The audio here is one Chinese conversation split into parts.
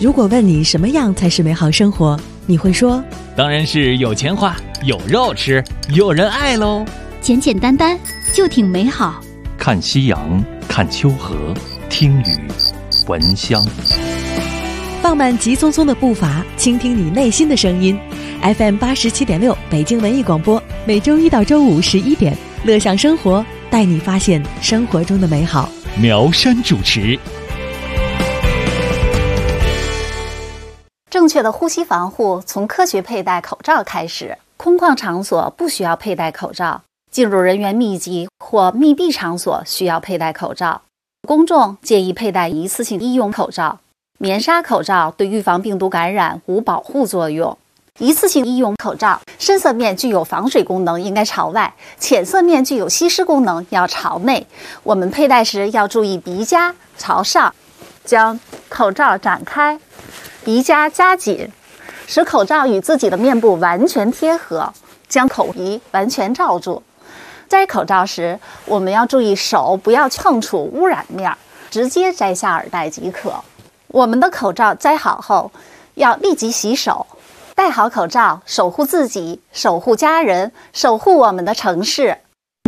如果问你什么样才是美好生活，你会说当然是有钱花，有肉吃，有人爱喽。 简简单单就挺美好。 看夕阳，看秋河，听雨，闻香。 放慢急匆匆的步伐，倾听你内心的声音。FM 87.6北京文艺广播，每周一到周五11点，乐享生活，带你发现生活中的美好。 苗山主持。 正确的呼吸防护从科学佩戴口罩开始。空旷场所不需要佩戴口罩，进入人员密集或密闭场所需要佩戴口罩。公众建议佩戴一次性医用口罩。棉纱口罩对预防病毒感染无保护作用。一次性医用口罩深色面具有防水功能，应该朝外；浅色面具有吸湿功能，要朝内。我们佩戴时要注意鼻夹朝上，将口罩展开，鼻夹夹紧，使口罩与自己的面部完全贴合，将口鼻完全罩住。摘口罩时，我们要注意手不要碰触污染面，直接摘下耳带即可。我们的口罩摘好后，要立即洗手。戴好口罩，守护自己，守护家人，守护我们的城市。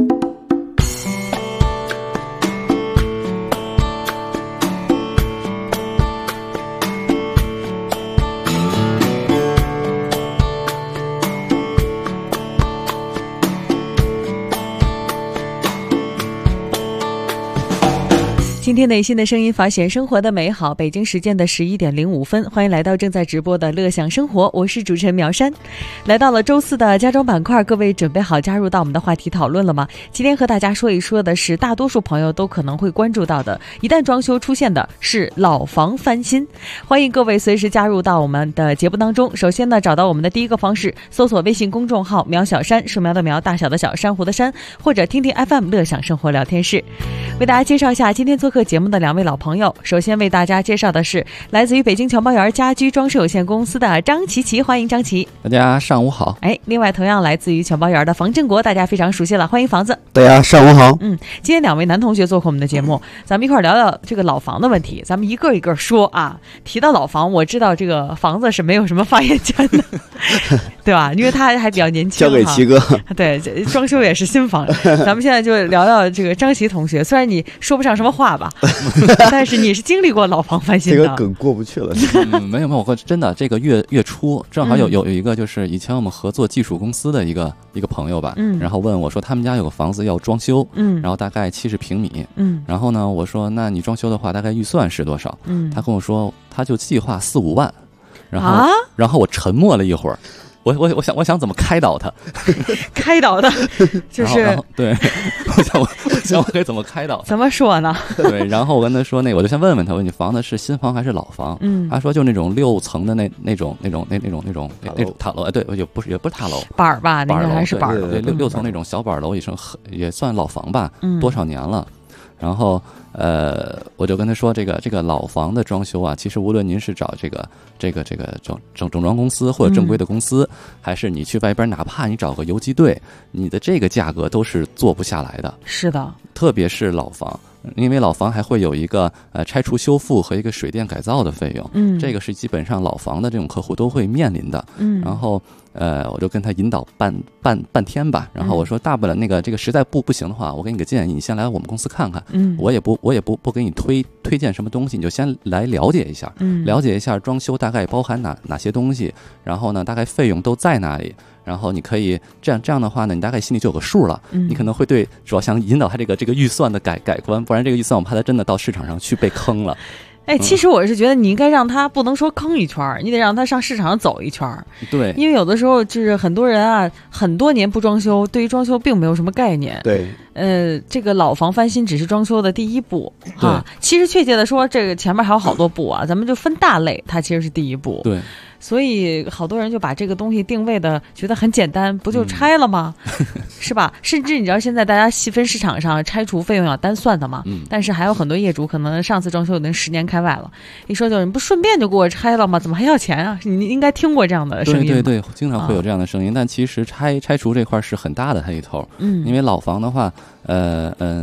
今天内心的声音，发现生活的美好。北京时间的11点05分，欢迎来到正在直播的乐享生活，我是主持人苗山。来到了周四的家装板块，各位准备好加入到我们的话题讨论了吗？今天和大家说一说的是大多数朋友都可能会关注到的，一旦装修出现的是老房翻新。欢迎各位随时加入到我们的节目当中。首先呢，找到我们的第一个方式，搜索微信公众号苗小山，树苗的苗，大小的小，珊瑚的珊，或者听听 FM 乐享生活聊天室。为大家介绍一下今天做客节目的两位老朋友。首先为大家介绍的是来自于北京全包园家居装饰有限公司的张琪琪，欢迎张琪。 大家上午好。 另外同样来自于全包园的房振国，大家非常熟悉了，欢迎房子。 大家上午好。 今天两位男同学做客我们的节目，咱们一块聊聊这个老房的问题，咱们一个一个说啊。提到老房，我知道这个房子是没有什么发言权的对吧？因为他还比较年轻， 交给齐哥。 对，装修也是新房咱们现在就聊聊这个张琪同学，虽然你说不上什么话吧但是你是经历过老房翻新的。 这个梗过不去了没有，我真的这个月初正好有一个就是以前我们合作技术公司的一个朋友吧，然后问我说他们家有个房子要装修，然后大概70平米，然后呢我说那你装修的话大概预算是多少？他跟我说他就计划4-5万，然后我沉默了一会儿。我想怎么开导他开导他就是对我想我可以怎么开导他， 怎么说呢？ 对，然后我跟他说我就先问问他，问你房子是新房还是老房？他说就那种6层的那种塔楼，对，也不是塔楼， 板儿吧，那个还是板儿 ，6层那种小板楼，也算老房吧，多少年了。然后我就跟他说，这个老房的装修啊，其实无论您是找这个整装公司或者正规的公司，还是你去外边，哪怕你找个游击队，你的这个价格都是做不下来的。 是的，特别是老房。因为老房还会有一个拆除修复和一个水电改造的费用，这个是基本上老房的这种客户都会面临的。然后我就跟他引导半天吧，然后我说大不了这个实在不行的话，我给你个建议，你先来我们公司看看，我也不给你推荐什么东西，你就先来了解一下，了解一下装修大概包含哪些东西，然后呢大概费用都在哪里。然后你可以这样的话呢，你大概心里就有个数了。你可能会对主要想引导他这个预算的改观，不然这个预算我怕他真的到市场上去被坑了。 其实我是觉得你应该让他不能说坑一圈，你得让他上市场上走一圈。 对， 因为有的时候就是很多人啊，很多年不装修，对于装修并没有什么概念。 对， 这个老房翻新只是装修的第一步哈。其实确切的说，这个前面还有好多步啊，咱们就分大类，它其实是第一步。 对。 所以好多人就把这个东西定位的觉得很简单，不就拆了吗？是吧？甚至你知道现在大家细分市场上拆除费用要单算的嘛，但是还有很多业主可能上次装修已经10年开外了，一说就是你不顺便就给我拆了吗？怎么还要钱啊？你应该听过这样的声音。 对，经常会有这样的声音，但其实拆除这块是很大的一头。因为老房的话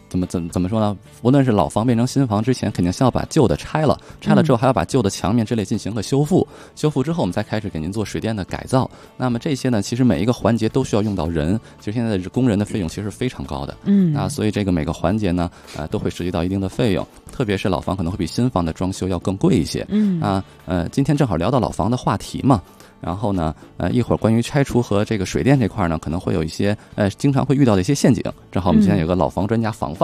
怎么说呢？无论是老房变成新房之前，肯定先要把旧的拆了，拆了之后还要把旧的墙面之类进行个修复，修复之后我们再开始给您做水电的改造。那么这些呢，其实每一个环节都需要用到人，其实现在的工人的费用其实非常高的，所以这个每个环节呢，都会涉及到一定的费用，特别是老房可能会比新房的装修要更贵一些，今天正好聊到老房的话题嘛。然后呢，一会儿关于拆除和这个水电这块呢，可能会有一些经常会遇到的一些陷阱。正好我们今天有个老房专家房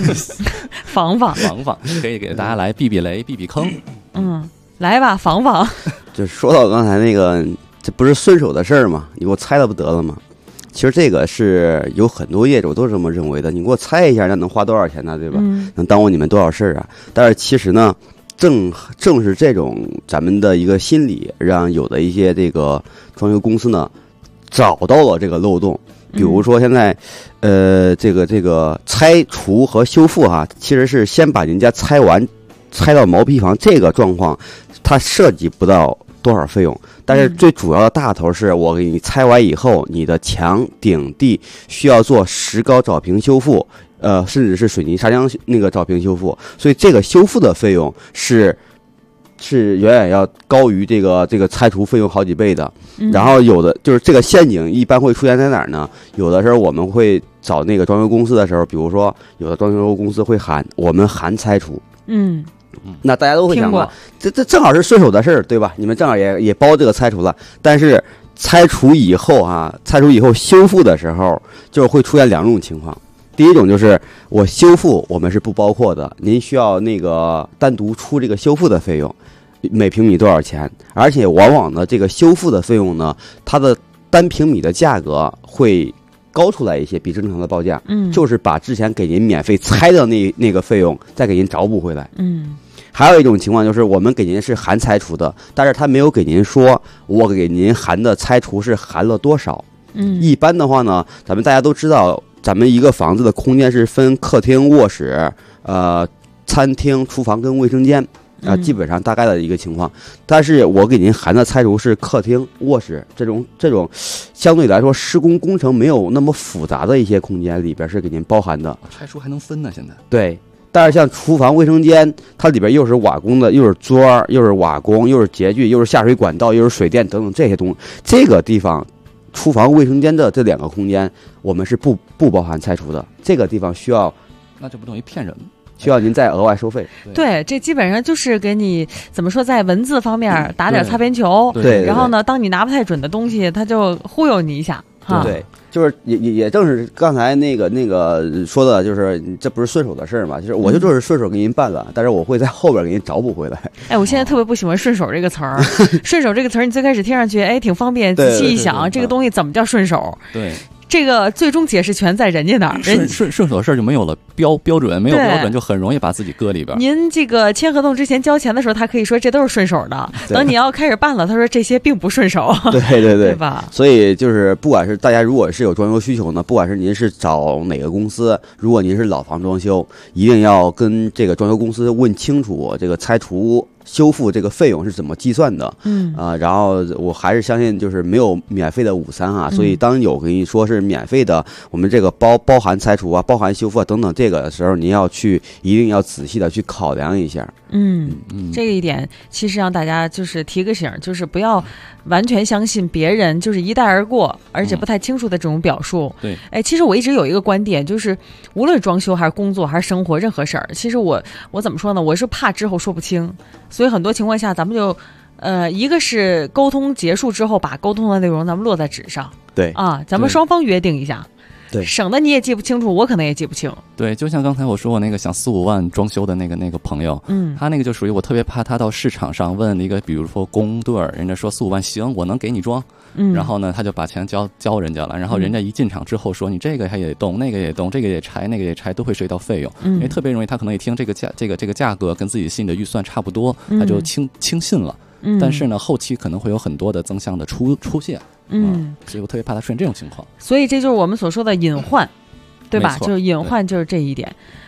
可以给大家来避避雷、避避坑。 来吧，房。 就说到刚才那个，这不是顺手的事儿吗？你给我拆了不得了吗？其实这个是有很多业主都这么认为的。你给我拆一下，那能花多少钱呢？对吧？能耽误你们多少事儿啊？但是其实呢。正是这种咱们的一个心理，让有的一些这个装修公司呢找到了这个漏洞。比如说现在，这个拆除和修复其实是先把人家拆到毛坯房这个状况，它涉及不到多少费用，但是最主要的大头是我给你拆完以后，你的墙顶地需要做石膏藻平修复。甚至是水泥砂浆那个藻平修复，所以这个修复的费用是远远要高于这个拆除费用好几倍的。然后有的就是这个陷阱一般会出现在哪儿呢？有的时候我们会找那个装修公司的时候，比如说有的装修公司会我们含拆除，那大家都会想过，这正好是顺手的事儿，对吧？你们正好也包这个拆除了，但是拆除以后修复的时候就会出现两种情况。第一种就是我修复我们是不包括的，您需要那个单独出这个修复的费用，每平米多少钱？而且往往呢，这个修复的费用呢，它的单平米的价格会高出来一些，比正常的报价，就是把之前给您免费拆的那个费用再给您找补回来。还有一种情况就是我们给您是含拆除的，但是他没有给您说我给您含的拆除是含了多少。一般的话呢，咱们大家都知道。咱们一个房子的空间是分客厅、卧室、餐厅、厨房跟卫生间基本上大概的一个情况。但是我给您含的拆除是客厅、卧室这种相对来说施工工程没有那么复杂的一些空间里边是给您包含的。 拆除还能分呢？现在对，但是像厨房、卫生间，它里边又是瓦工的，又是桌，又是瓦工，又是洁具，又是下水管道，又是水电等等这些东西，这个地方。厨房、卫生间的这两个空间，我们是不包含拆除的。这个地方需要， 那就不等于骗人， 需要您再额外收费。 对，这基本上就是给你怎么说，在文字方面打点擦边球。 对， 然后呢，当你拿不太准的东西，他就忽悠你一下。 对，就是也正是刚才那个说的，就是这不是顺手的事儿嘛，就是我就是顺手给您办了，但是我会在后边给您找补回来。 我现在特别不喜欢顺手这个词儿。顺手这个词儿，你最开始听上去挺方便，仔细一想，这个东西怎么叫顺手？ 对。 这个最终解释权在人家那儿， 顺手的事儿就没有了标准，没有标准就很容易把自己搁里边。 您这个签合同之前交钱的时候，他可以说这都是顺手的，等你要开始办了，他说这些并不顺手。 对对吧？ 所以就是不管是大家如果是有装修需求呢，不管是您是找哪个公司，如果您是老房装修，一定要跟这个装修公司问清楚这个拆除。修复这个费用是怎么计算的？然后我还是相信就是没有免费的午餐所以当有跟你说是免费的，我们这个包含拆除包含修复等等这个的时候，您一定要仔细的去考量一下。 这个一点其实让大家就是提个醒，就是不要完全相信别人就是一带而过而且不太清楚的这种表述。 对， 其实我一直有一个观点，就是无论装修还是工作还是生活任何事儿，其实我怎么说呢，我是怕之后说不清，所以很多情况下咱们就一个是沟通结束之后把沟通的内容咱们落在纸上， 对咱们双方约定一下， 对， 省得你也记不清楚，我可能也记不清。 对，就像刚才我说我那个想4-5万装修的那个朋友，他那个就属于我特别怕他到市场上问一个比如说工队，人家说4-5万行，我能给你装，然后呢他就把钱交人家了，然后人家一进场之后说你这个还也动，那个也动，这个也拆，那个也拆，都会涉及到费用，因为特别容易他可能一听这个价格跟自己心里的预算差不多，他就轻信了。但是呢，后期可能会有很多的增项的出现，所以我特别怕它出现这种情况。 所以这就是我们所说的隐患，对吧？就是隐患，就是这一点。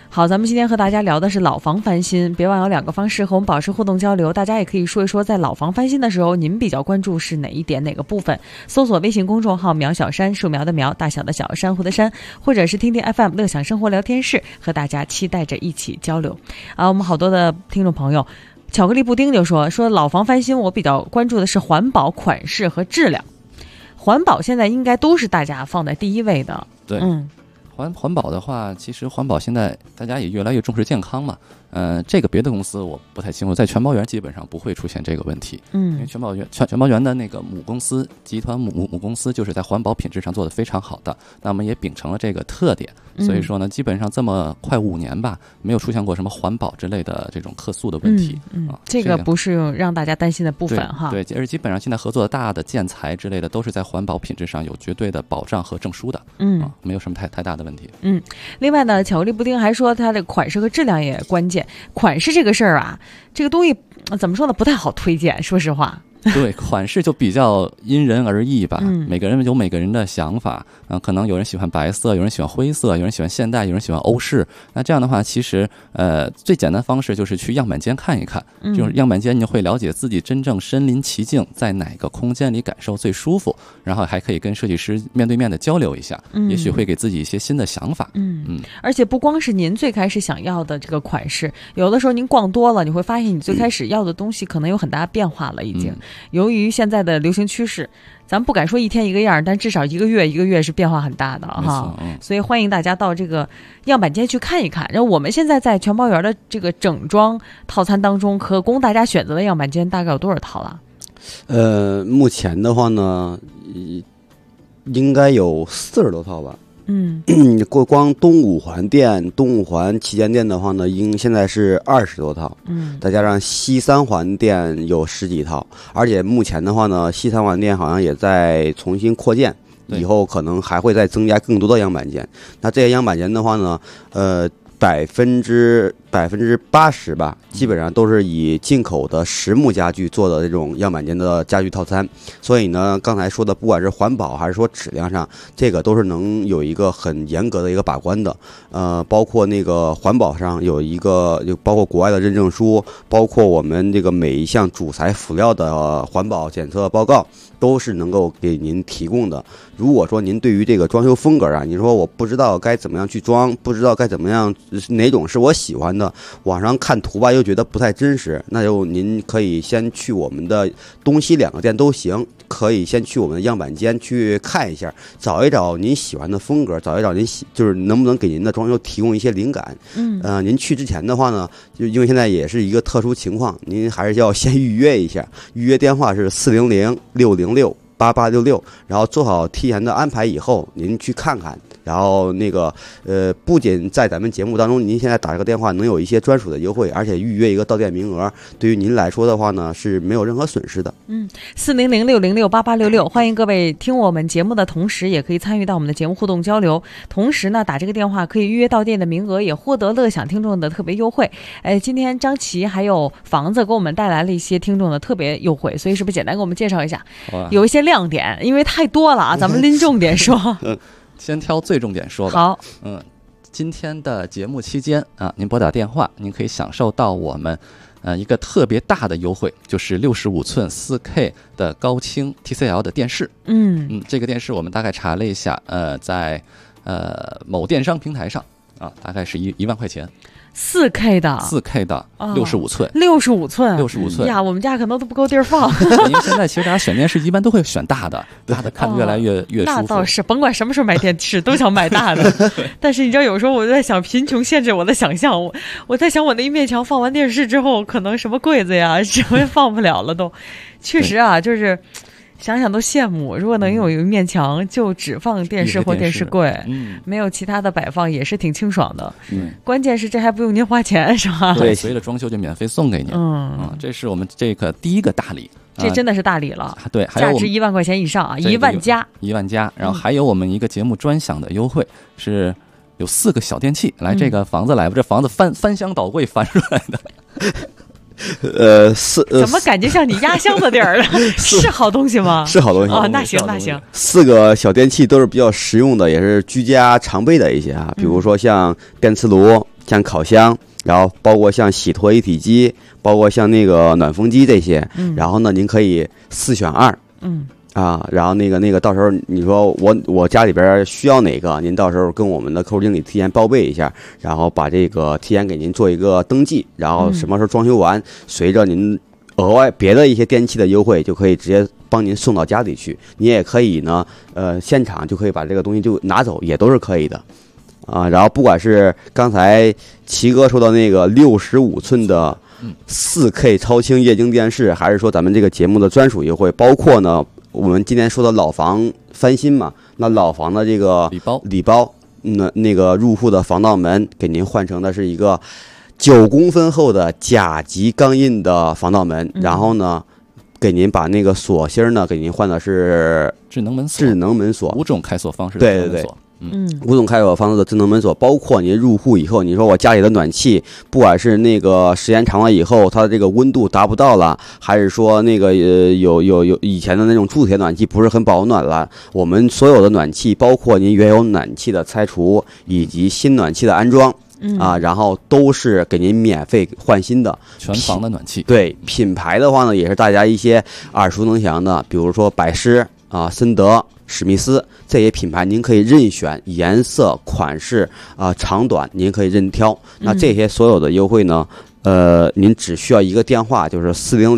好，咱们今天和大家聊的是老房翻新，别忘有2个方式和我们保持互动交流，大家也可以说一说在老房翻新的时候您比较关注是哪一点哪个部分，搜索微信公众号苗小山，树苗的苗，大小的小，珊瑚的珊，或者是听听 FM 乐享生活聊天室，和大家期待着一起交流啊。我们好多的听众朋友，巧克力布丁就说老房翻新我比较关注的是环保、款式和质量，环保现在应该都是大家放在第一位的。 对，环保的话，其实环保现在大家也越来越重视健康嘛。这个别的公司我不太清楚，在全包园基本上不会出现这个问题。因为全包园的那个母公司集团母公司就是在环保品质上做得非常好的，那么也秉承了这个特点，所以说呢，基本上这么快5年吧，没有出现过什么环保之类的这种客诉的问题。 这个不是让大家担心的部分哈。 对，而基本上现在合作的大的建材之类的，都是在环保品质上有绝对的保障和证书的。没有什么太大的问题。 另外呢，巧克力布丁还说它的款式和质量也关键。款式这个事儿啊，这个东西怎么说呢，不太好推荐，说实话。 对，款式就比较因人而异吧，每个人有每个人的想法，可能有人喜欢白色，有人喜欢灰色，有人喜欢现代，有人喜欢欧式。那这样的话，其实最简单方式就是去样板间看一看，就是样板间你会了解自己真正身临其境，在哪个空间里感受最舒服，然后还可以跟设计师面对面的交流一下，也许会给自己一些新的想法。 而且不光是您最开始想要的这个款式，有的时候您逛多了，你会发现你最开始要的东西可能有很大变化了已经。由于现在的流行趋势，咱不敢说一天一个样，但至少一个月是变化很大的哈。所以欢迎大家到这个样板间去看一看。然后我们现在在全包园的这个整装套餐当中，可供大家选择的样板间大概有多少套了？ 目前的话呢，应该有40多套吧。光东五环旗舰店的话呢，现在是20多套，再加上西3环店有10几套，而且目前的话呢，西3环店好像也在重新扩建，以后可能还会再增加更多的样板间。那这些样板间的话呢80%吧，基本上都是以进口的实木家具做的这种样板间的家具套餐。所以呢，刚才说的不管是环保还是说质量上，这个都是能有一个很严格的一个把关的。包括那个环保上有一个，就包括国外的认证书，包括我们这个每一项主材辅料的环保检测报告，都是能够给您提供的。如果说您对于这个装修风格啊，你说我不知道该怎么样去装，不知道该怎么样哪种是我喜欢的，网上看图吧又觉得不太真实，那就您可以先去我们的东西2个店都行，可以先去我们的样板间去看一下，找一找您喜欢的风格，找一找您就是能不能给您的装修提供一些灵感。您去之前的话呢，就因为现在也是一个特殊情况，您还是要先预约一下，预约电话是400-606-8866，然后做好提前的安排以后，您去看看。然后那个不仅在咱们节目当中，您现在打这个电话能有一些专属的优惠，而且预约一个到店名额，对于您来说的话呢是没有任何损失的。 400-606-8866，欢迎各位听我们节目的同时，也可以参与到我们的节目互动交流。同时呢，打这个电话可以预约到店的名额，也获得乐享听众的特别优惠。今天张琪还有房子给我们带来了一些听众的特别优惠，所以是不是简单给我们介绍一下？有一些亮点，因为太多了啊，咱们拎重点说。 先挑最重点说吧。好，今天的节目期间啊，您拨打电话，您可以享受到我们一个特别大的优惠，就是65寸4K 的高清 TCL 的电视。这个电视我们大概查了一下，在某电商平台上啊，大概是1万块钱。4K 的65寸 ，65寸呀， 我们家可能都不够地儿放。 因为现在其实大家选电视一般都会选大的，大的看越来越舒服。 那倒是，甭管什么时候买电视都想买大的。但是你知道，有时候我在想，贫穷限制我的想象。我在想，我那一面墙放完电视之后，可能什么柜子呀，什么放不了了都。确实啊，就是想想都羡慕，如果能有一面墙就只放电视或电视柜，没有其他的摆放，也是挺清爽的。关键是这还不用您花钱，是吧？ 对，随着装修就免费送给您。这是我们这个第一个大礼， 这真的是大礼了。 对，还有价值1万块钱以上啊，1万加 ，1万加。然后还有我们一个节目专享的优惠是。有4个小电器来这个房子来吧，这房子翻箱倒柜翻出来的。 怎么感觉像你压箱的地儿了？是好东西吗？ 是好东西哦，那行那行。 4个小电器都是比较实用的，也是居家常备的一些啊，比如说像电磁炉、 像烤箱，然后包括像洗脱衣体机，包括像那个暖风机这些，然后呢，您可以4选2，然后那个到时候你说我家里边需要哪个，您到时候跟我们的客户经理提前报备一下，然后把这个提前给您做一个登记，然后什么时候装修完，随着您额外别的一些电器的优惠，就可以直接帮您送到家里去。你也可以呢，现场就可以把这个东西就拿走，也都是可以的。然后不管是刚才齐哥说的那个65寸的4K 超清液晶电视，还是说咱们这个节目的专属优惠，包括呢我们今天说的老房翻新嘛，那老房的这个礼包，那个入户的防盗门给您换成的是一个9公分厚的甲级钢印的防盗门，然后呢给您把那个锁芯呢给您换的是智能门锁 5种开锁方式的智能门锁。 5种开锁方式的智能门锁，包括您入户以后，你说我家里的暖气，不管是那个时间长了以后，它的这个温度达不到了，还是说那个有以前的那种铸铁暖气不是很保暖了，我们所有的暖气，包括您原有暖气的拆除以及新暖气的安装。然后都是给您免费换新的全房的暖气。 对，品牌的话呢，也是大家一些耳熟能详的，比如说百诗森德、史密斯这些品牌，您可以任选颜色、款式长短，您可以任挑。那这些所有的优惠呢，您只需要一个电话，就是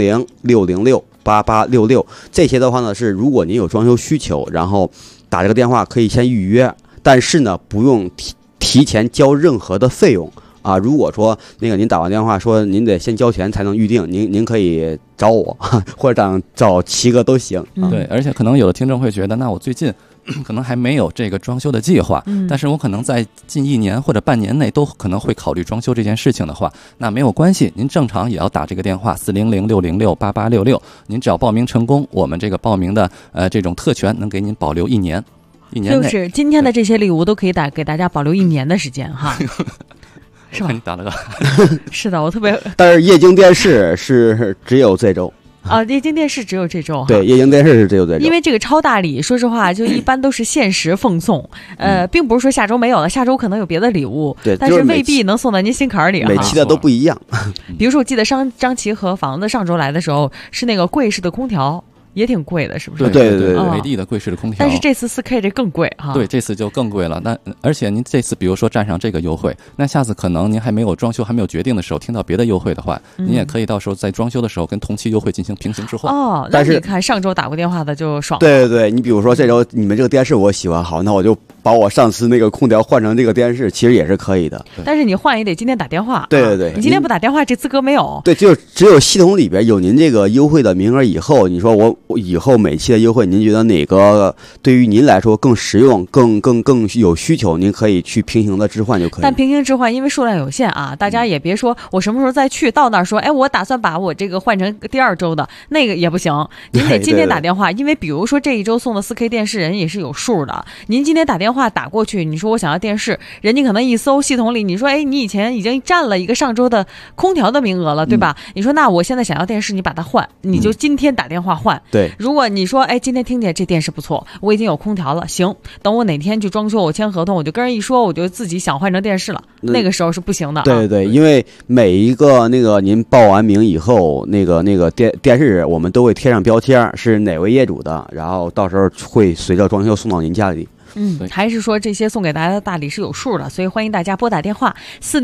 400-606-8866。这些的话呢，是如果您有装修需求，然后打这个电话可以先预约，但是呢，不用提前交任何的费用如果说那个您打完电话说您得先交钱才能预定，您可以找我或者找齐哥都行。 对，而且可能有的听众会觉得，那我最近可能还没有这个装修的计划，但是我可能在近1年或者半年内都可能会考虑装修这件事情的话，那没有关系，您正常也要打这个电话400-606-8866，您只要报名成功，我们这个报名的这种特权能给您保留1年。 就是今天的这些礼物都可以给大家保留1年的时间哈。是吧？ 你打了个是的，我特别。 但是液晶电视是只有这周液晶电视只有这周。 对，液晶电视是只有这周。 因为这个超大礼，说实话，就一般都是限时奉送，并不是说下周没有了，下周可能有别的礼物， 对， 但是未必能送到您心坎里。 每期的都不一样。 比如说，我记得张琪和房子上周来的时候，是那个柜式的空调。也挺贵的，是不是？ 对， 美的的柜式的空调。 但是这次4K 这更贵哈。 对，这次就更贵了。那而且您这次比如说占上这个优惠，那下次可能您还没有装修还没有决定的时候，听到别的优惠的话，您也可以到时候在装修的时候跟同期优惠进行平行置换。 那你看上周打过电话的就爽了。 对，你比如说这周你们这个电视我喜欢，好，那我就把我上次那个空调换成这个电视，其实也是可以的。 但是你换也得今天打电话。 对， 你今天不打电话，这资格没有。 对，就只有系统里边有您这个优惠的名额以后，你说我以后每期的优惠，您觉得哪个对于您来说更实用、更有需求，您可以去平行的置换就可以。 但平行置换因为数量有限大家也别说我什么时候再去到那儿说，我打算把我这个换成第2周的那个也不行，您得今天打电话，因为比如说这一周送的4K 电视人也是有数的，您今天打电话打过去，你说我想要电视，人家可能一搜系统里，你说你以前已经占了一个上周的空调的名额了，对吧？你说那我现在想要电视，你把它换，你就今天打电话换。 对， 如果你说今天听见这电视不错，我已经有空调了，行，等我哪天去装修，我签合同，我就跟人一说，我就自己想换成电视了，那个时候是不行的。 对，因为每一个那个您报完名以后，那个电视我们都会贴上标签，是哪位业主的，然后到时候会随着装修送到您家里。 还是说这些送给大家的大礼是有数的，所以欢迎大家拨打电话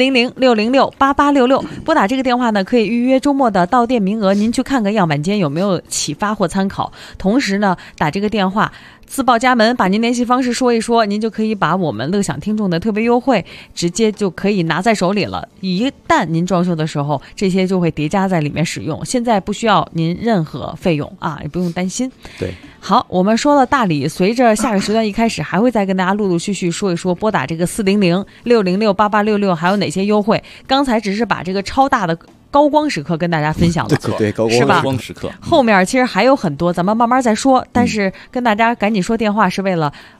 400-606-8866，拨打这个电话呢，可以预约周末的到店名额，您去看看样板间有没有启发或参考。同时呢，打这个电话自报家门，把您联系方式说一说，您就可以把我们乐享听众的特别优惠直接就可以拿在手里了。一旦您装修的时候，这些就会叠加在里面使用，现在不需要您任何费用也不用担心。 对， 好，我们说了大礼，随着下个时段一开始还会再跟大家陆陆续续说一说拨打这个400-606-8866还有哪些优惠。刚才只是把这个超大的高光时刻跟大家分享了， 对，高光时刻。 后面其实还有很多，咱们慢慢再说。但是跟大家赶紧说电话，是为了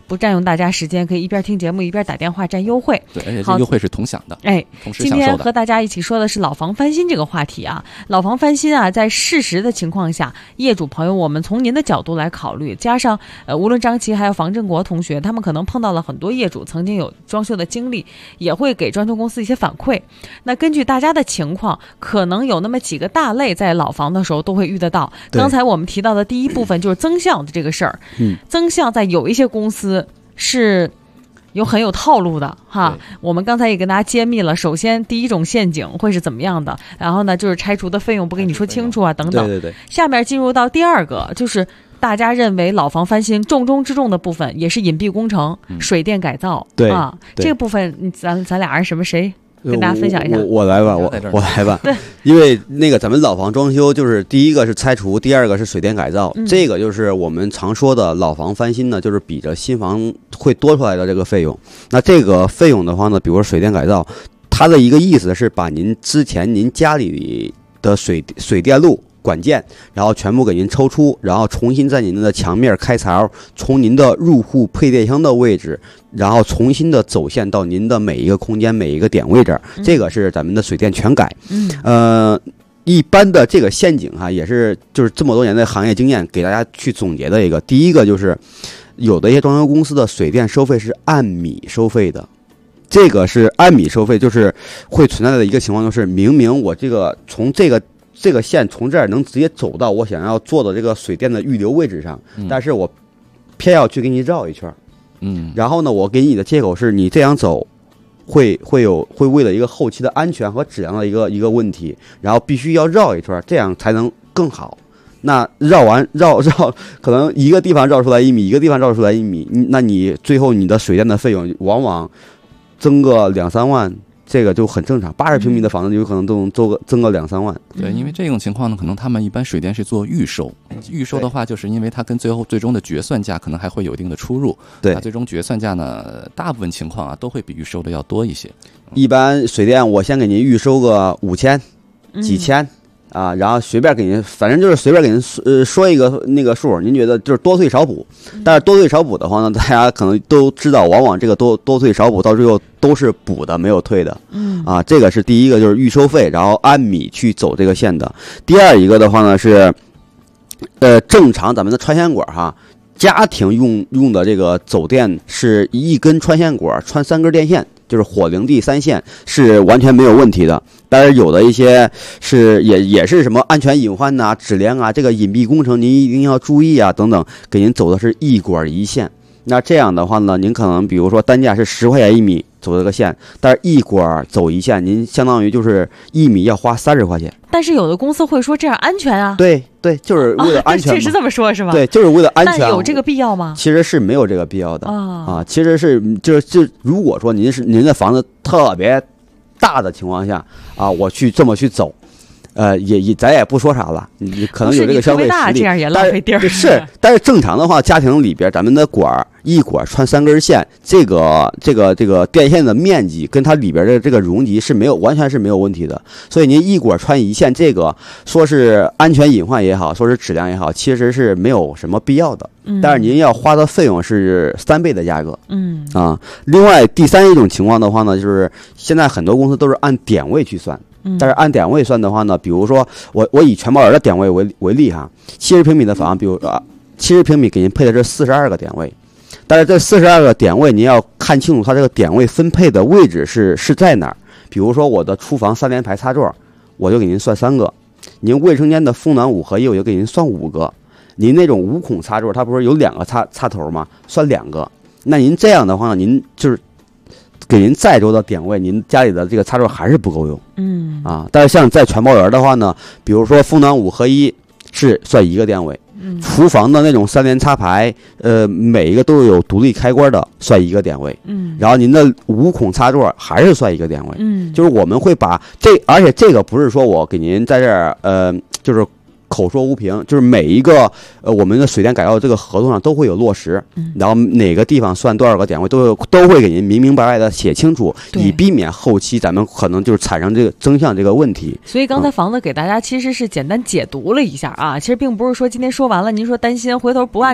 不占用大家时间，可以一边听节目一边打电话占优惠。 对，而且这优惠是同享的，同时享受的。 今天和大家一起说的是老房翻新这个话题啊。老房翻新啊，在事实的情况下，业主朋友，我们从您的角度来考虑，加上无论张琪还有房振国同学，他们可能碰到了很多业主曾经有装修的经历，也会给装修公司一些反馈。那根据大家的情况，可能有那么几个大类在老房的时候都会遇得到。刚才我们提到的第一部分就是增项的这个事儿。增项在有一些公司是很有套路的哈。我们刚才也跟大家揭秘了，首先第一种陷阱会是怎么样的，然后呢就是拆除的费用不给你说清楚啊等等。 对。 下面进入到第二个，就是大家认为老房翻新重中之重的部分，也是隐蔽工程，水电改造。 对啊，这个部分咱俩人谁跟大家分享一下？ 我来吧，我来吧。对，因为那个咱们老房装修，就是第一个是拆除，第二个是水电改造。这个就是我们常说的老房翻新呢，就是比着新房会多出来的这个费用。那这个费用的话呢，比如说水电改造，它的一个意思是把您之前您家里的水电路管件，然后全部给您抽出，然后重新在您的墙面开槽，从您的入户配电箱的位置，然后重新的走线到您的每一个空间每一个点位这，这个是咱们的水电全改。一般的这个陷阱哈，也是就是这么多年的行业经验给大家去总结的一个。第一个就是有的一些装修公司的水电收费是按米收费的。这个是按米收费，就是会存在的一个情况，就是明明我这个从这个线从这儿能直接走到我想要做的这个水电的预留位置上，但是我偏要去给你绕一圈。然后呢，我给你的借口是你这样走会为了一个后期的安全和质量的一个问题，然后必须要绕一圈，这样才能更好。那绕可能一个地方绕出来1米，一个地方绕出来1米，那你最后你的水电的费用往往增个2-3万，这个就很正常。80平米的房子有可能都能增个2-3万。 对，因为这种情况呢，可能他们一般水电是做预收。预收的话，就是因为它跟最终的决算价可能还会有一定的出入。 对， 它最终决算价呢，大部分情况啊都会比预收的要多一些。 一般水电我先给您预收个5000、几千。然后随便给您，反正就是随便给您说一个那个数，您觉得就是多退少补。但是多退少补的话呢，大家可能都知道，往往这个多退少补到最后都是补的，没有退的。这个是第一个，就是预收费，然后按米去走这个线的。第二一个的话呢是，正常咱们的穿线管哈，家庭用的这个走电是一根穿线管穿3根电线。就是火灵地3线是完全没有问题的，但是有的一些是也是什么安全隐患呐、质量啊，这个隐蔽工程您一定要注意啊等等，给您走的是一管一线。那这样的话呢，您可能比如说单价是10块钱1米走这个线，但是一管走一线，您相当于就是1米要花30块钱。 但是有的公司会说这样安全啊。 对，就是为了安全。 确实这么说是吧？ 对，就是为了安全。 但有这个必要吗？ 其实是没有这个必要的其实是就如果说您的房子特别大的情况下我去这么去走。咱也不说啥了，你可能有这个消费实力， 这样也浪费地儿。 但是正常的话，家庭里边咱们的一管穿3根线，这个电线的面积跟它里边的这个容积是完全是没有问题的。所以您一管穿1线，这个说是安全隐患也好，说是质量也好，其实是没有什么必要的。但是您要花的费用是3倍的价格。另外第三一种情况的话呢，就是现在很多公司都是按点位去算。但是按点位算的话呢，比如说我以全包人的点位为例哈，70平米的房，比如70平米给您配的是42个点位，但是这42个点位您要看清楚它这个点位分配的位置是在哪儿。比如说我的厨房3连排插座，我就给您算3个；您卫生间的风暖5合一，我就给您算5个；您那种无孔插座，它不是有2个插头吗？算2个。那您这样的话呢，您就是给您再多的点位，您家里的这个插座还是不够用。但是像在全包圆的话呢，比如说风暖5合一是算1个点位，厨房的那种3连插排，每一个都有独立开关的，算1个点位。然后您的无孔插座还是算1个点位。就是我们会把而且这个不是说我给您在这儿就是口说无凭，就是每一个我们的水电改造这个合同上都会有落实，然后哪个地方算多少个点位都会给您明明白白的写清楚，以避免后期咱们可能就是产生这个增项这个问题。 所以刚才房子给大家其实是简单解读了一下其实并不是说今天说完了您说担心回头不按照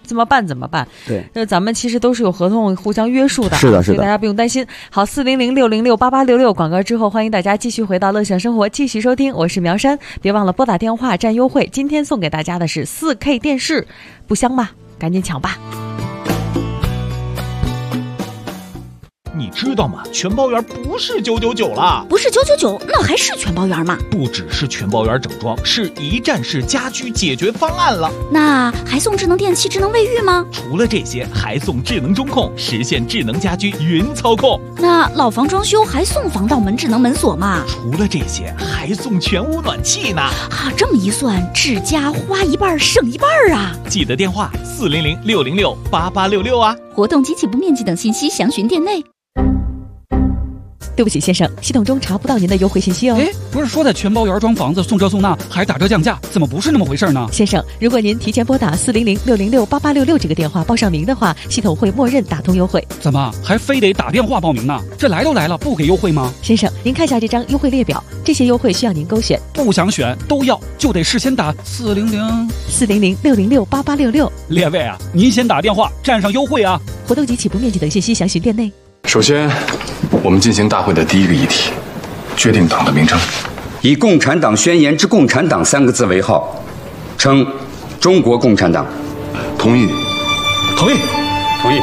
怎么办？ 对， 那咱们其实都是有合同互相约束的， 是的， 所以大家不用担心。好，400-606-8866，广告之后，欢迎大家继续回到乐享生活，继续收听，我是苗山，别忘了拨打电话占优惠。今天送给大家的是 4K 电视，不香吗？赶紧抢吧！ 你知道吗？全包圆不是999了， 不是999，那还是全包圆吗？ 不只是全包圆整装，是一站式家居解决方案了。 那还送智能电器、智能卫浴吗？ 除了这些，还送智能中控，实现智能家居云操控。 那老房装修还送防盗门、智能门锁吗？ 除了这些，还送全屋暖气呢。 啊，这么一算，智家花一半省一半啊！ 记得电话400-606-8866啊。 活动及起步面积等信息详询店内。 对不起，先生，系统中查不到您的优惠信息哦。 不是说在全包圆装房子送这送那还打折降价，怎么不是那么回事呢？ 先生，如果您提前拨打400-606-8866这个电话报上名的话，系统会默认打通优惠。 怎么还非得打电话报名呢？这来都来了，不给优惠吗？ 先生，您看下这张优惠列表，这些优惠需要您勾选。 不想选都要，就得事先打 400-606-8866。 列位啊，您先打电话占上优惠啊！ 活动及起步面积等信息详询店内。 首先，我们进行大会的第一个议题，决定党的名称。 以共产党宣言之共产党3个字为号，称中国共产党。 同意。 同意。同意。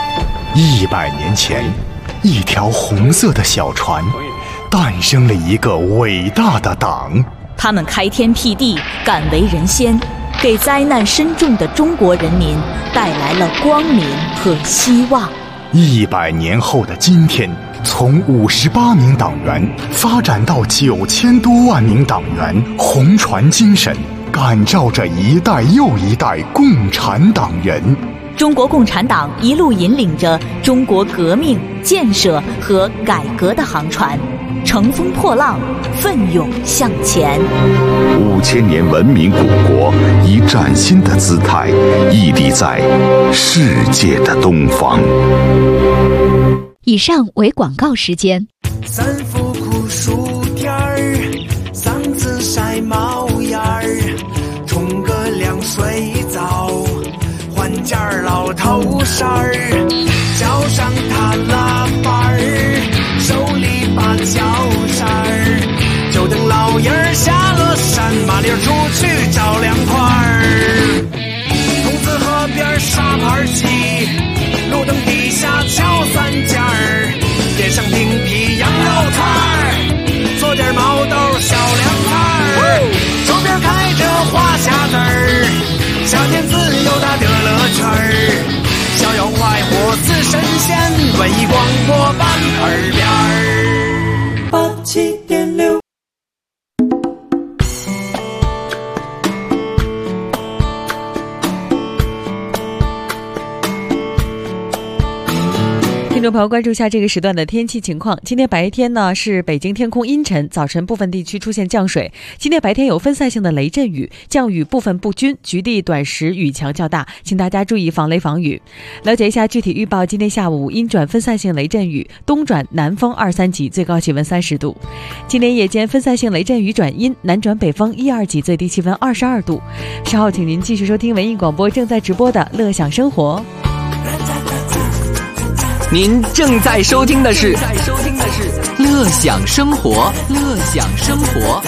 100年前，一条红色的小船，诞生了一个伟大的党。 他们开天辟地，敢为人先，给灾难深重的中国人民带来了光明和希望。 100年后的今天，从58名党员发展到9000多万名党员，红船精神感召着一代又一代共产党人。 中国共产党一路引领着中国革命、建设和改革的航船，乘风破浪，奋勇向前。 5000年文明古国以崭新的姿态屹立在世界的东方。 以上为广告时间。 三伏酷暑天儿，嗓子晒冒烟儿，冲个凉水澡，换件老头衫儿，脚上踏拉板儿，手里把脚扇儿，就等老爷儿下了山，麻溜出去找凉快儿。筒子河边沙盘棋，路灯底下敲3件儿，点上冰皮羊肉串儿，做点毛豆小凉菜儿，周边开着花匣子儿，夏天自由的乐乐圈儿，逍遥快活似神仙，文艺广播版耳边儿87.6。 听众朋友，关注一下这个时段的天气情况。今天白天呢是北京天空阴沉，早晨部分地区出现降水。今天白天有分散性的雷阵雨，降雨部分不均，局地短时雨强较大，请大家注意防雷防雨。了解一下具体预报：今天下午阴转分散性雷阵雨，东转南风2、3级，最高气温30度。今天夜间分散性雷阵雨转阴，南转北风1、2级，最低气温22度。稍后请您继续收听文艺广播正在直播的乐享生活。 您正在收听的是乐享生活，乐享生活。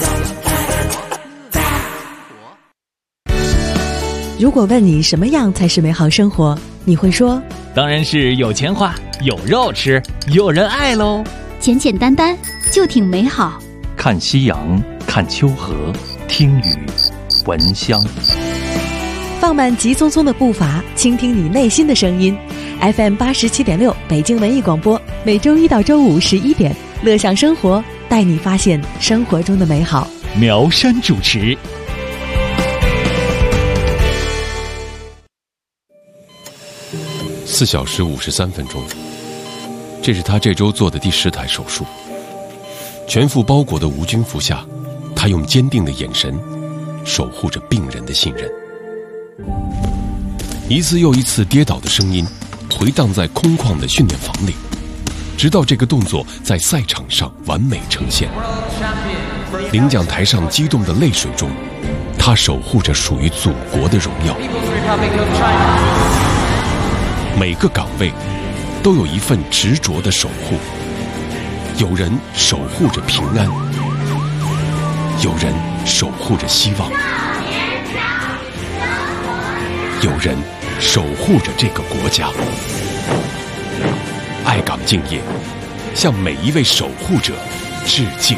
如果问你什么样才是美好生活，你会说当然是有钱花，有肉吃，有人爱喽。 简简单单就挺美好。 看夕阳，看秋荷，听雨，闻香。 放慢急匆匆的步伐，倾听你内心的声音。FM 87.6北京文艺广播，每周1到周511点，乐享生活，带你发现生活中的美好。 苗山主持。 4小时53分钟，这是他这周做的第10台手术。全副包裹的无菌服下，他用坚定的眼神守护着病人的信任。一次又一次跌倒的声音回荡在空旷的训练房里，直到这个动作在赛场上完美呈现。领奖台上激动的泪水中，他守护着属于祖国的荣耀。 每个岗位都有一份执着的守护，有人守护着平安，有人守护着希望，有人守护着这个国家。爱岗敬业，向每一位守护者致敬。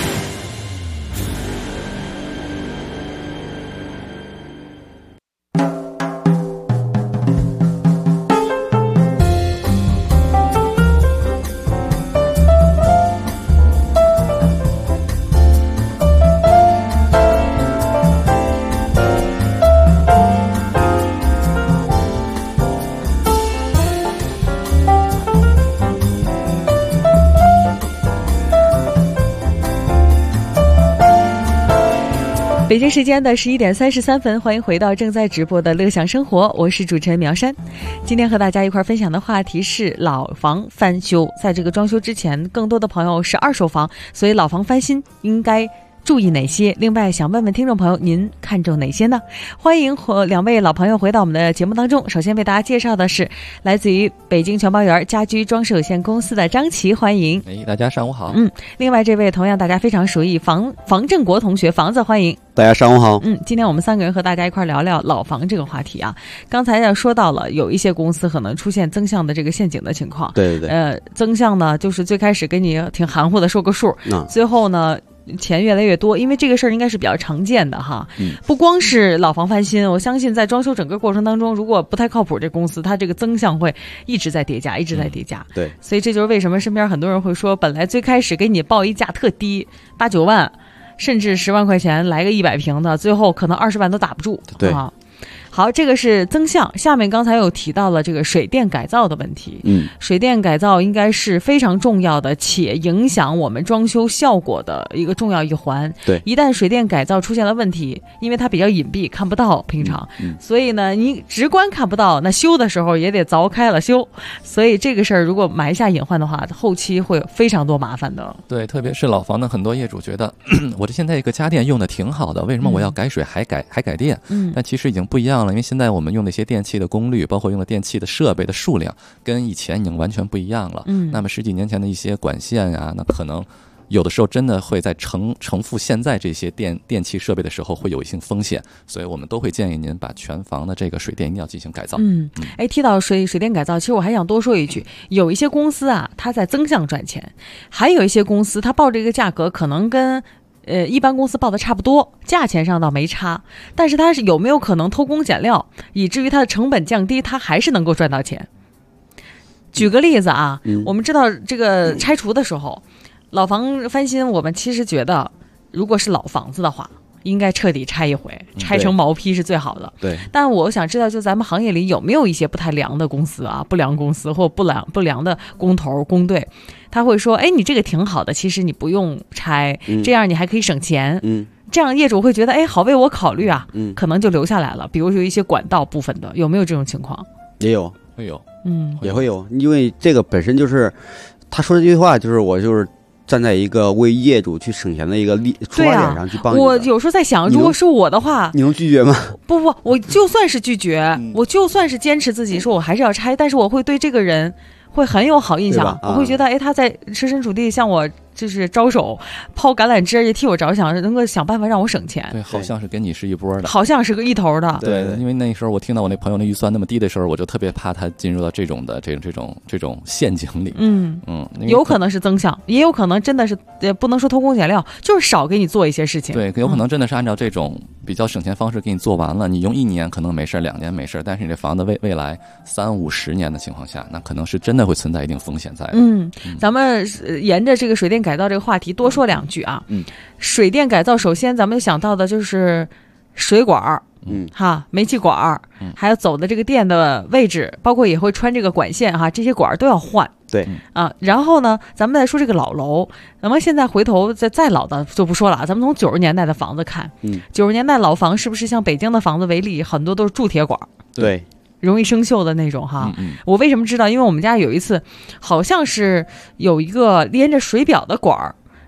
北京时间的11点33分，欢迎回到正在直播的乐享生活，我是主持人苗山。今天和大家一块分享的话题是老房翻修。在这个装修之前，更多的朋友是二手房，所以老房翻新应该注意哪些？另外想问问听众朋友，您看重哪些呢？欢迎两位老朋友回到我们的节目当中。首先为大家介绍的是来自于北京全包园家居装饰有限公司的张琪，欢迎。 大家上午好。 另外这位同样大家非常熟悉，房正国同学，房子欢迎。 大家上午好。 今天我们3个人和大家一块聊聊老房这个话题啊。刚才也说到了，有一些公司可能出现增项的这个陷阱的情况。 对对对。 增项呢，就是最开始给你挺含糊的说个数，最后呢钱越来越多，因为这个事儿应该是比较常见的哈。不光是老房翻新，我相信在装修整个过程当中，如果不太靠谱，这公司它这个增项会一直在叠加，一直在叠加。 对， 所以这就是为什么身边很多人会说，本来最开始给你报一价特低，8、9万，甚至10万块钱来个100平的，最后可能20万都打不住。 对啊。好，这个是增项。下面刚才有提到了这个水电改造的问题。水电改造应该是非常重要的，且影响我们装修效果的一个重要一环。 对， 一旦水电改造出现了问题，因为它比较隐蔽，看不到平常，所以呢，你直观看不到，那修的时候也得凿开了修。所以这个事儿如果埋下隐患的话，后期会有非常多麻烦的。 对，特别是老房的很多业主觉得，我这现在一个家电用的挺好的，为什么我要改水还改电？但其实已经不一样了。因为现在我们用的一些电器的功率，包括用的电器的设备的数量，跟以前已经完全不一样了。那么10几年前的一些管线呀，那可能有的时候真的会在承负现在这些电器设备的时候会有一些风险，所以我们都会建议您把全房的这个水电一定要进行改造。 提到水电改造，其实我还想多说一句，有一些公司啊，它在增项赚钱，还有一些公司它报这个价格可能跟一般公司报的差不多，价钱上倒没差，但是它是有没有可能偷工减料，以至于它的成本降低，它还是能够赚到钱。举个例子啊，我们知道这个拆除的时候，老房翻新，我们其实觉得如果是老房子的话，应该彻底拆一回，拆成毛坯是最好的。 对。 但我想知道，就咱们行业里有没有一些不太良的公司啊，不良公司或不良的工头工队，他会说，你这个挺好的，其实你不用拆，这样你还可以省钱。这样业主会觉得，好为我考虑啊，可能就留下来了。比如说一些管道部分的，有没有这种情况？ 也有， 会有， 也会有，因为这个本身就是他说这句话，就是我就是站在一个为业主去省钱的一个出发点上去帮你。 我有时候在想，如果是我的话， 你能拒绝吗？ 不，我就算是拒绝，我就算是坚持自己说我还是要拆，但是我会对这个人会很有好印象，我会觉得他在设身处地向我就是招手抛橄榄枝，也替我着想，能够想办法让我省钱。 对，好像是跟你是一波的， 好像是个一头的。 对，因为那时候我听到我那朋友那预算那么低的时候，我就特别怕他进入到这种陷阱里。 有可能是增项，也有可能真的是不能说偷工减料，就是少给你做一些事情。 对，有可能真的是按照这种比较省钱方式给你做完了，你用1年可能没事，2年没事，但是你这房子未来3、5、10年的情况下，那可能是真的会存在一定风险在的。 咱们沿着这个水电改造这个话题多说2句啊。水电改造首先咱们想到的就是水管，煤气管，还有走的这个电的位置，包括也会穿这个管线哈，这些管都要换。 对啊，然后呢，咱们再说这个老楼，咱们现在回头再老的就不说了，咱们从90年代的房子看，90年代老房是不是像北京的房子为例，很多都是铸铁管？ 对。 容易生锈的那种哈。我为什么知道？因为我们家有一次好像是有一个连着水表的管儿，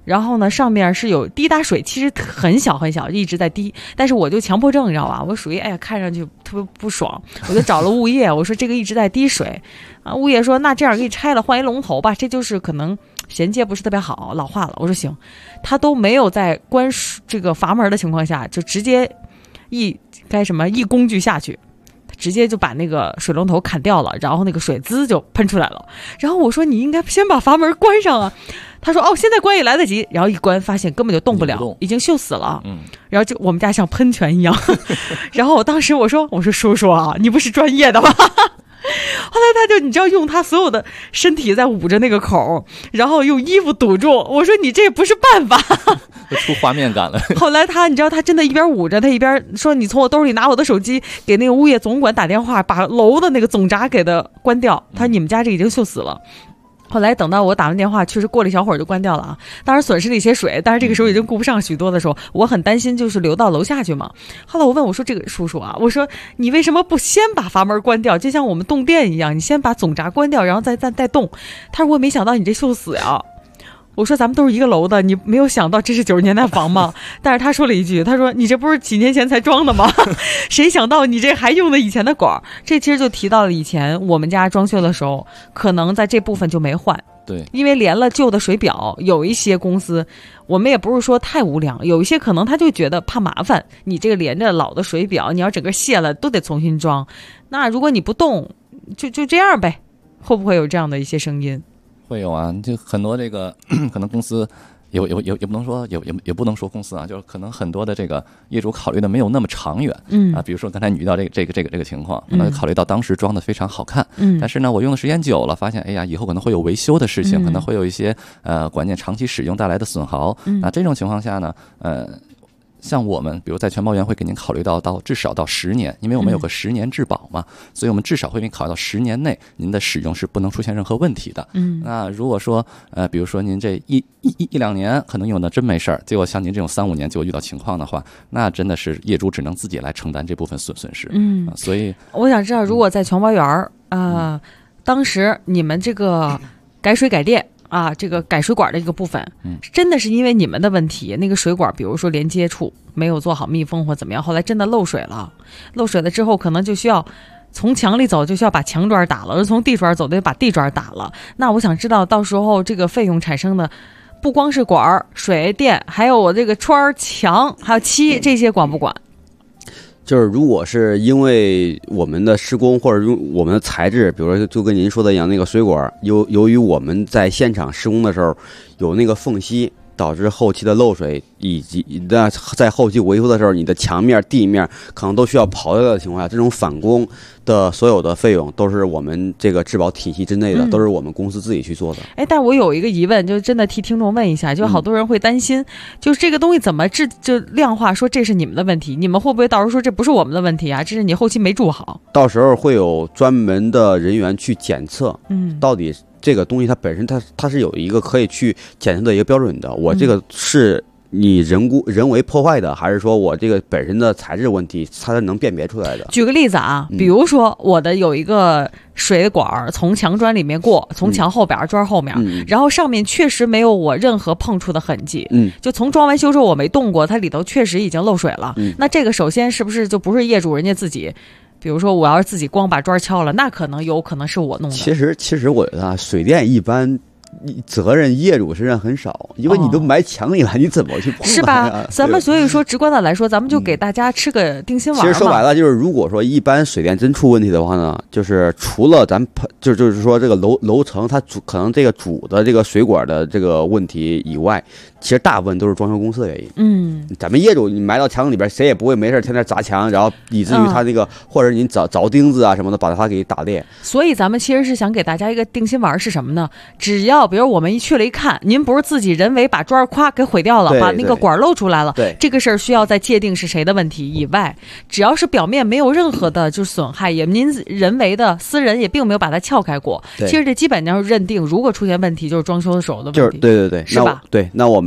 然后呢上面是有滴答水，其实很小很小，一直在滴，但是我就强迫症你知道吧，我属于看上去特别不爽，我就找了物业，我说这个一直在滴水啊，物业说那这样给你拆了换一龙头吧，这就是可能衔接不是特别好，老化了。我说行，他都没有在关这个阀门的情况下，就直接一工具下去，直接就把那个水龙头砍掉了，然后那个水滋就喷出来了。然后我说你应该先把阀门关上啊，他说现在关也来得及，然后一关发现根本就动不了，已经锈死了。然后就我们家像喷泉一样。然后我当时我说叔叔啊，你不是专业的吗？后来他就你知道用他所有的身体在捂着那个口，然后用衣服堵住，我说你这不是办法。 出画面感了。 后来你知道他真的一边捂着，他一边说你从我兜里拿我的手机给那个物业总管打电话，把楼的那个总闸给它关掉，他说你们家这已经锈死了。后来等到我打完电话，确实过了一小会儿就关掉了啊。当然损失了一些水，但是这个时候已经顾不上许多的时候，我很担心就是流到楼下去嘛。后来我问我说这个叔叔啊，我说你为什么不先把阀门关掉，就像我们动电一样，你先把总闸关掉，然后再动。他说我没想到你这锈死呀。我说咱们都是一个楼的，你没有想到这是90年代房吗？但是他说了一句，他说你这不是几年前才装的吗？谁想到你这还用的以前的管。这其实就提到了以前我们家装修的时候，可能在这部分就没换。 对， 因为连了旧的水表，有一些公司我们也不是说太无良，有一些可能他就觉得怕麻烦，你这个连着老的水表，你要整个卸了都得重新装，那如果你不动就这样呗。会不会有这样的一些声音？ 会有啊，就很多这个可能公司也不能说也不能说公司啊，就是可能很多的这个业主考虑的没有那么长远，比如说刚才你遇到这个情况，可能考虑到当时装的非常好看，但是呢我用的时间久了，发现以后可能会有维修的事情，可能会有一些关键长期使用带来的损耗，那这种情况下呢，像我们比如在全保员会给您考虑到至少到10年，因为我们有个10年质保嘛，所以我们至少会给您考虑到10年内您的使用是不能出现任何问题的。那如果说比如说您这一两年可能用的真没事儿，结果像您这种3-5年结果遇到情况的话，那真的是业主只能自己来承担这部分损失。所以我想知道，如果在全保员当时你们这个改水改电这个改水管的这个部分，真的是因为你们的问题，那个水管比如说连接处没有做好密封或怎么样，后来真的漏水了之后，可能就需要从墙里走，就需要把墙砖打了，而从地砖走得把地砖打了。那我想知道到时候这个费用产生的不光是管、水电，还有我这个窗、墙还有漆，这些管不管？ 就是如果是因为我们的施工或者用我们的材质，比如说就跟您说的一样，那个水管由于我们在现场施工的时候有那个缝隙，导致后期的漏水，以及在后期维修的时候，你的墙面、地面可能都需要刨掉的情况下，这种返工的所有的费用都是我们这个质保体系之内的，都是我们公司自己去做的。 但我有一个疑问，就真的替听众问一下，就好多人会担心，就是这个东西怎么就量化说这是你们的问题，你们会不会到时候说这不是我们的问题啊？这是你后期没住好。到时候会有专门的人员去检测，到底这个东西它本身它是有一个可以去检测的一个标准的，我这个是你人为破坏的，还是说我这个本身的材质问题，它是能辨别出来的。举个例子啊，比如说我的有一个水管从墙砖里面过，从墙后边砖后面，然后上面确实没有我任何碰触的痕迹，就从装完修之后我没动过，它里头确实已经漏水了，那这个首先是不是就不是业主人家自己？比如说我要是自己光把砖敲了，那可能是我弄的。其实我觉得水电一般责任业主身上很少，因为你都埋墙里了，你怎么去碰是吧？咱们所以说直观的来说，咱们就给大家吃个定心丸嘛。其实说白了，就是如果说一般水电真出问题的话呢，就是除了咱就是说这个楼层它可能这个主的这个水管的这个问题以外，其实大部分都是装修公司的原因。咱们业主你埋到墙里边，谁也不会没事天天砸墙，然后以至于他那个或者你凿钉子啊什么的，把它给打裂。所以咱们其实是想给大家一个定心丸是什么呢？只要比如我们一去了一看，您不是自己人为把砖夸给毁掉了，把那个管露出来了，这个事儿需要再界定是谁的问题以外，只要是表面没有任何的就是损害，也您人为的私人也并没有把它撬开过，其实这基本上认定如果出现问题就是装修的时候的问题，就是对，是吧？对，那我们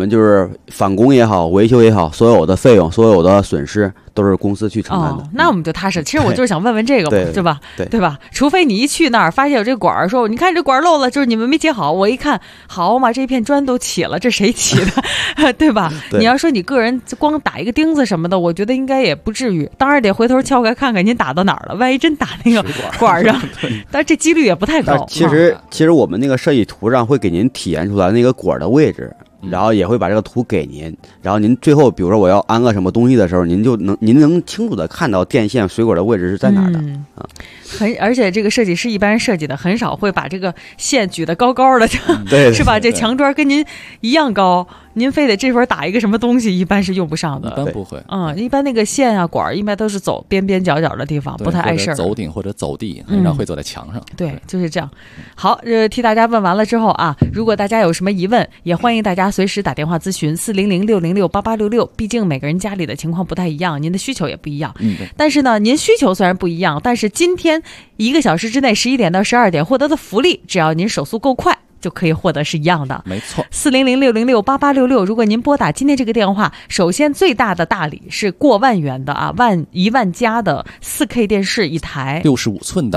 们就是返工也好，维修也好，所有的费用、所有的损失都是公司去承担的。 那我们就踏实。其实我就是想问问这个嘛，对吧？ 对吧？除非你一去那儿发现有这管儿，说你看这管儿漏了，就是你们没接好。我一看，好嘛，这片砖都起了，这谁起的，对吧？你要说你个人光打一个钉子什么的，我觉得应该也不至于。当然得回头敲开看看您打到哪儿了，万一真打那个管儿上，但这几率也不太高。 其实我们那个设计图上会给您体现出来那个管儿的位置。然后也会把这个图给您，然后您最后比如说我要安个什么东西的时候，您能清楚的看到电线水管的位置是在哪儿的而且这个设计师一般人设计的很少会把这个线举得高高的， 对， 是吧？这墙砖跟您一样高，您非得这会儿打一个什么东西，一般是用不上的。 一般不会， 一般那个线啊管一般都是走边边角角的地方，不太碍事儿。 走顶或者走地，很少会走在墙上。 对，就是这样。好，替大家问完了之后啊，如果大家有什么疑问，也欢迎大家随时打电话咨询400-606-8866。毕竟每个人家里的情况不太一样，您的需求也不一样。但是呢，您需求虽然不一样，但是今天1个小时之内11点到12点获得的福利，只要您手速够快，就可以获得是一样的。 没错 ，400-606-8866。如果您拨打今天这个电话，首先最大的大礼是过万元的啊，1万加的 4K 电视一台 ，65寸的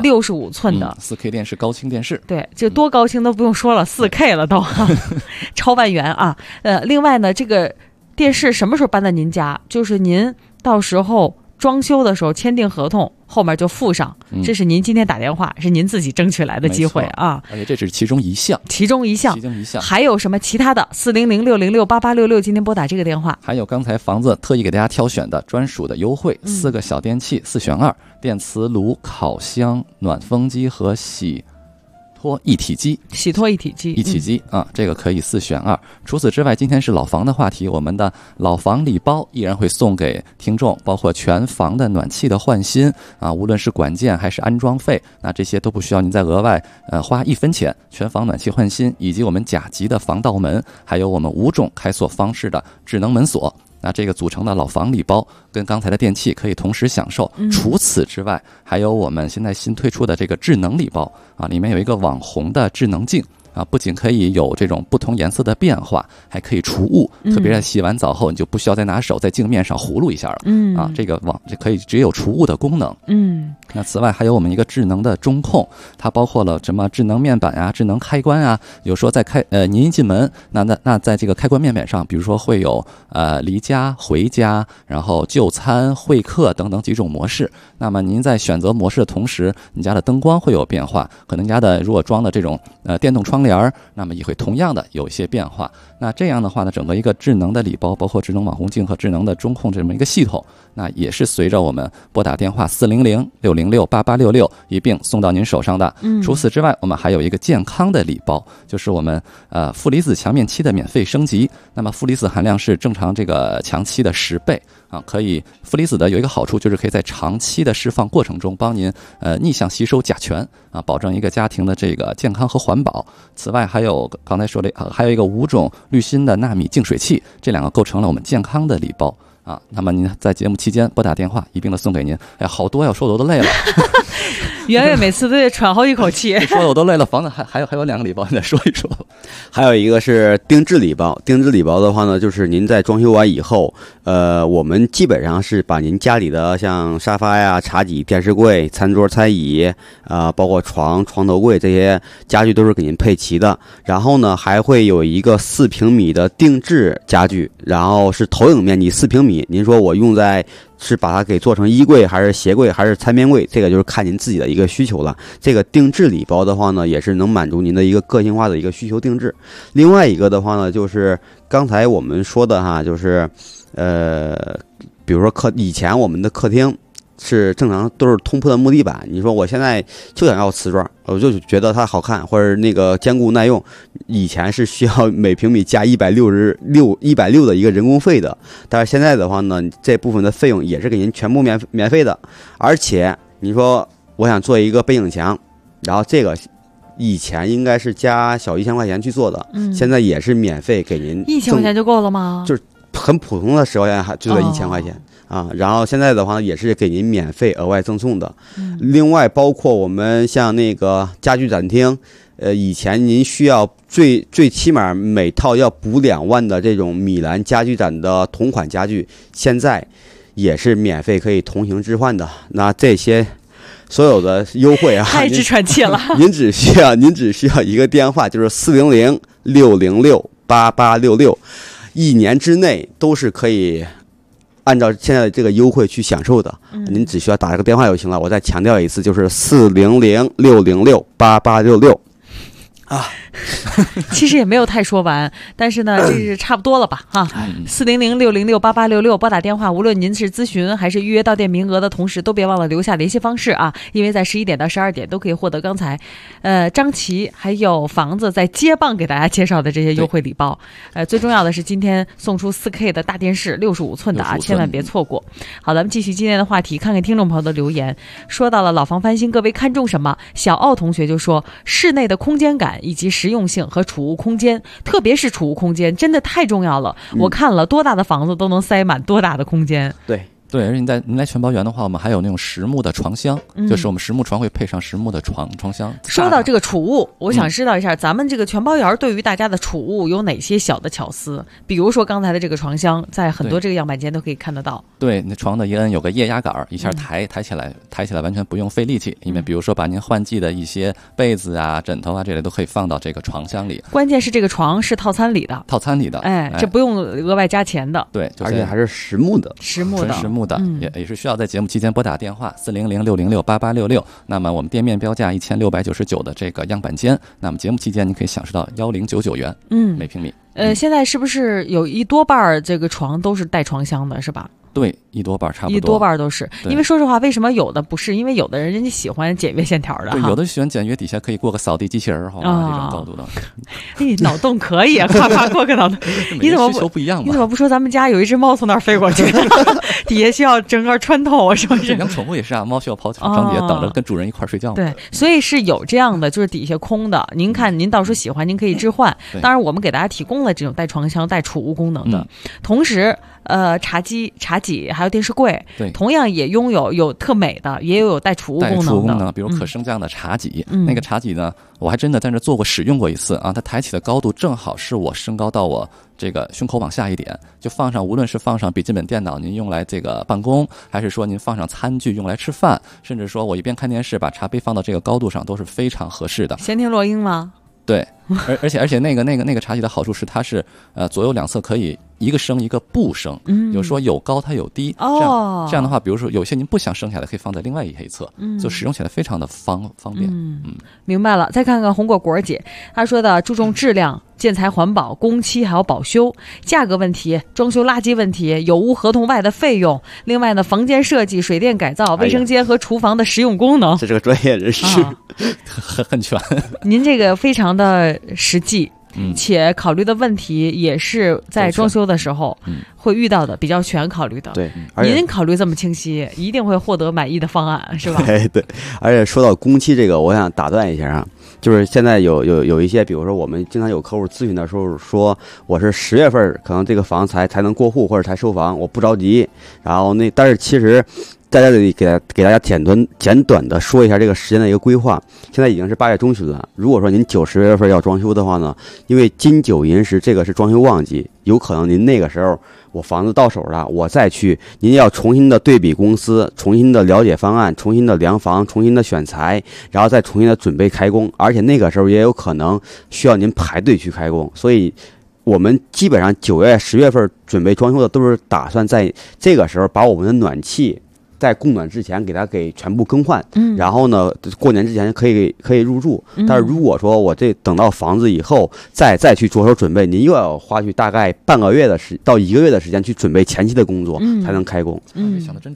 4K 电视高清电视。 对，就多高清都不用说了，4K 了都，超万元啊。另外呢，这个电视什么时候搬到您家？就是您到时候装修的时候签订合同，后面就附上，这是您今天打电话，是您自己争取来的机会啊！ 而且这只是其中一项， 还有什么其他的？400-606-8866，今天拨打这个电话。 还有刚才房子特意给大家挑选的专属的优惠，4个小电器4选2，电磁炉、烤箱、暖风机和洗脱一体机这个可以4选2。除此之外，今天是老房的话题，我们的老房礼包依然会送给听众，包括全房的暖气的换新啊，无论是管件还是安装费，那这些都不需要您再额外花1分钱。全房暖气换新，以及我们甲级的防盗门，还有我们5种开锁方式的智能门锁。那这个组成的老房礼包跟刚才的电器可以同时享受。除此之外，还有我们现在新推出的这个智能礼包啊，里面有一个网红的智能镜啊，不仅可以有这种不同颜色的变化，还可以除雾。特别是洗完澡后，你就不需要再拿手在镜面上葫芦一下了。这个可以只有除雾的功能。那此外还有我们一个智能的中控，它包括了什么智能面板啊、智能开关啊。有时候在您一进门，那在这个开关面板上，比如说会有离家、回家，然后就餐、会客等等几种模式。那么您在选择模式的同时，你家的灯光会有变化，可能家的如果装的这种电动窗帘，那么也会同样的有一些变化。那这样的话呢，整个一个智能的礼包，包括智能网红镜和智能的中控这么一个系统，那也是随着我们拨打电话400-606-8866一并送到您手上的。除此之外，我们还有一个健康的礼包，就是我们负离子强面漆的免费升级。那么负离子含量是正常这个强漆的10倍啊，可以负离子的有一个好处就是可以在长期的释放过程中帮您逆向吸收甲醛啊，保证一个家庭的这个健康和环保。此外还有刚才说的还有一个5种滤芯的纳米净水器，这2个构成了我们健康的礼包啊。那么您在节目期间拨打电话一并的送给您。好多呀，说的我都累了。 圆圆每次都得喘好几口气， 说的我都累了。房子还有2个礼包，你再说一说。 还有一个是定制礼包，定制礼包的话呢，就是您在装修完以后，我们基本上是把您家里的像沙发呀、茶几、电视柜、餐桌、餐椅包括床头柜这些家具都是给您配齐的。然后呢，还会有一个4平米的定制家具，然后是投影面积4平米。您说我用在是把它给做成衣柜还是鞋柜还是餐边柜，这个就是看您自己的一个需求了。这个定制礼包的话呢，也是能满足您的一个个性化的一个需求定制。另外一个的话呢，就是刚才我们说的哈，就是比如说以前我们的客厅是正常都是通铺的木地板，你说我现在就想要瓷砖，我就觉得它好看或者那个坚固耐用，以前是需要每平米加160的一个人工费的，但是现在的话呢，这部分的费用也是给您全部免费的。而且你说我想做一个背景墙，然后这个以前应该是加小1000块钱去做的，现在也是免费给您。 1000块钱就够了吗？ 就是很普通的10块钱就做1000块钱啊。然后现在的话也是给您免费额外赠送的。另外包括我们像那个家具展厅，以前您需要最起码每套要补2万的这种米兰家具展的同款家具，现在也是免费可以同行置换的。那这些所有的优惠啊， 太直喘气了。 您只需要一个电话，就是400-606-8866，1年之内都是可以按照现在的这个优惠去享受的。您只需要打这个电话就行了。我再强调一次，就是400-606-8866。啊， 其实也没有太说完，但是呢，这是差不多了吧？哈，400-606-8866，拨打电话，无论您是咨询还是预约到店名额的同时，都别忘了留下联系方式啊，因为在11点到12点都可以获得刚才，张琪还有房子在接棒给大家介绍的这些优惠礼包。最重要的是今天送出4K 的大电视，65寸的啊，千万别错过。好，咱们继续今天的话题，看看听众朋友的留言。说到了老房翻新，各位看重什么？小奥同学就说，室内的空间感以及实用性和储物空间，特别是储物空间真的太重要了。我看了多大的房子都能塞满多大的空间。 对，而且您来全包园的话，我们还有那种实木的床箱，就是我们实木床会配上实木的床箱。 说到这个储物，我想知道一下，咱们这个全包园对于大家的储物有哪些小的巧思？比如说刚才的这个床箱，在很多这个样板间都可以看得到。 对，那床的一摁有个液压杆，一下抬起来完全不用费力气。因为比如说把您换季的一些被子啊、枕头啊这类都可以放到这个床箱里。 关键是这个床是套餐里的，这不用额外加钱的。 对， 而且还是实木的， 也是需要在节目期间拨打电话400-606-8866。那么我们店面标价1699的这个样板间，那么节目期间你可以享受到1099元每平米。 现在是不是有一多半这个床都是带床箱的，是吧？ 对，一多半差不多， 一多半都是。因为说实话，为什么有的不是？因为有的人家喜欢简约线条的， 对，有的喜欢简约，底下可以过个扫地机器人，好吧，这种高度的。 脑洞可以啊，夸夸过个脑洞。 你怎么需求不一样嘛？ 你怎么不说咱们家有一只猫从那儿飞过去，底下需要整个穿透，是不是？ 养宠物也是啊，猫需要跑床底下等着跟主人一块睡觉。 对，所以是有这样的，就是底下空的。您看，您到时候喜欢，您可以置换。当然，我们给大家提供了这种带床箱、带储物功能的，同时。茶几还有电视柜， 对， 同样也拥有特美的，也有带储物功能的， 比如可升降的茶几。那个茶几呢，我还真的在那使用过一次啊，它抬起的高度正好是我身高到我这个胸口往下一点，就放上，无论是放上笔记本电脑您用来这个办公，还是说您放上餐具用来吃饭，甚至说我一边看电视把茶杯放到这个高度上，都是非常合适的。 闲庭落英吗？ 对，而且那个茶几的好处是它是左右两侧可以一个升一个不升，就是说有高它有低，这样的话，比如说有些您不想升下来，可以放在另外一侧，就使用起来非常的方便。 明白了。再看看红果果姐，她说的注重质量、建材环保、工期还有保修、价格问题、装修垃圾问题、有无合同外的费用，另外呢，房间设计、水电改造、卫生间和厨房的实用功能， 这是个专业人士， 很全。 您这个非常的实际。且考虑的问题也是在装修的时候会遇到的，比较全考虑的。 对， 您考虑这么清晰，一定会获得满意的方案，是吧？ 对，而且说到工期这个，我想打断一下啊，就是现在有一些，比如说我们经常有客户咨询的时候说，我是10月份可能这个房才能过户或者才收房，我不着急。然后但是其实。在这里给大家简短的说一下这个时间的一个规划。现在已经是8月中旬了，如果说您9、10月份要装修的话呢，因为金9银10这个是装修旺季，有可能您那个时候我房子到手了，我再去，您要重新的对比公司，重新的了解方案，重新的量房，重新的选材，然后再重新的准备开工，而且那个时候也有可能需要您排队去开工，所以我们基本上9月、10月份准备装修的都是打算在这个时候把我们的暖气在供暖之前给全部更换，然后呢，过年之前可以入住。但是如果说我这等到房子以后再去着手准备，您又要花去大概半个月到1个月的时间去准备前期的工作，才能开工。 想的真周到。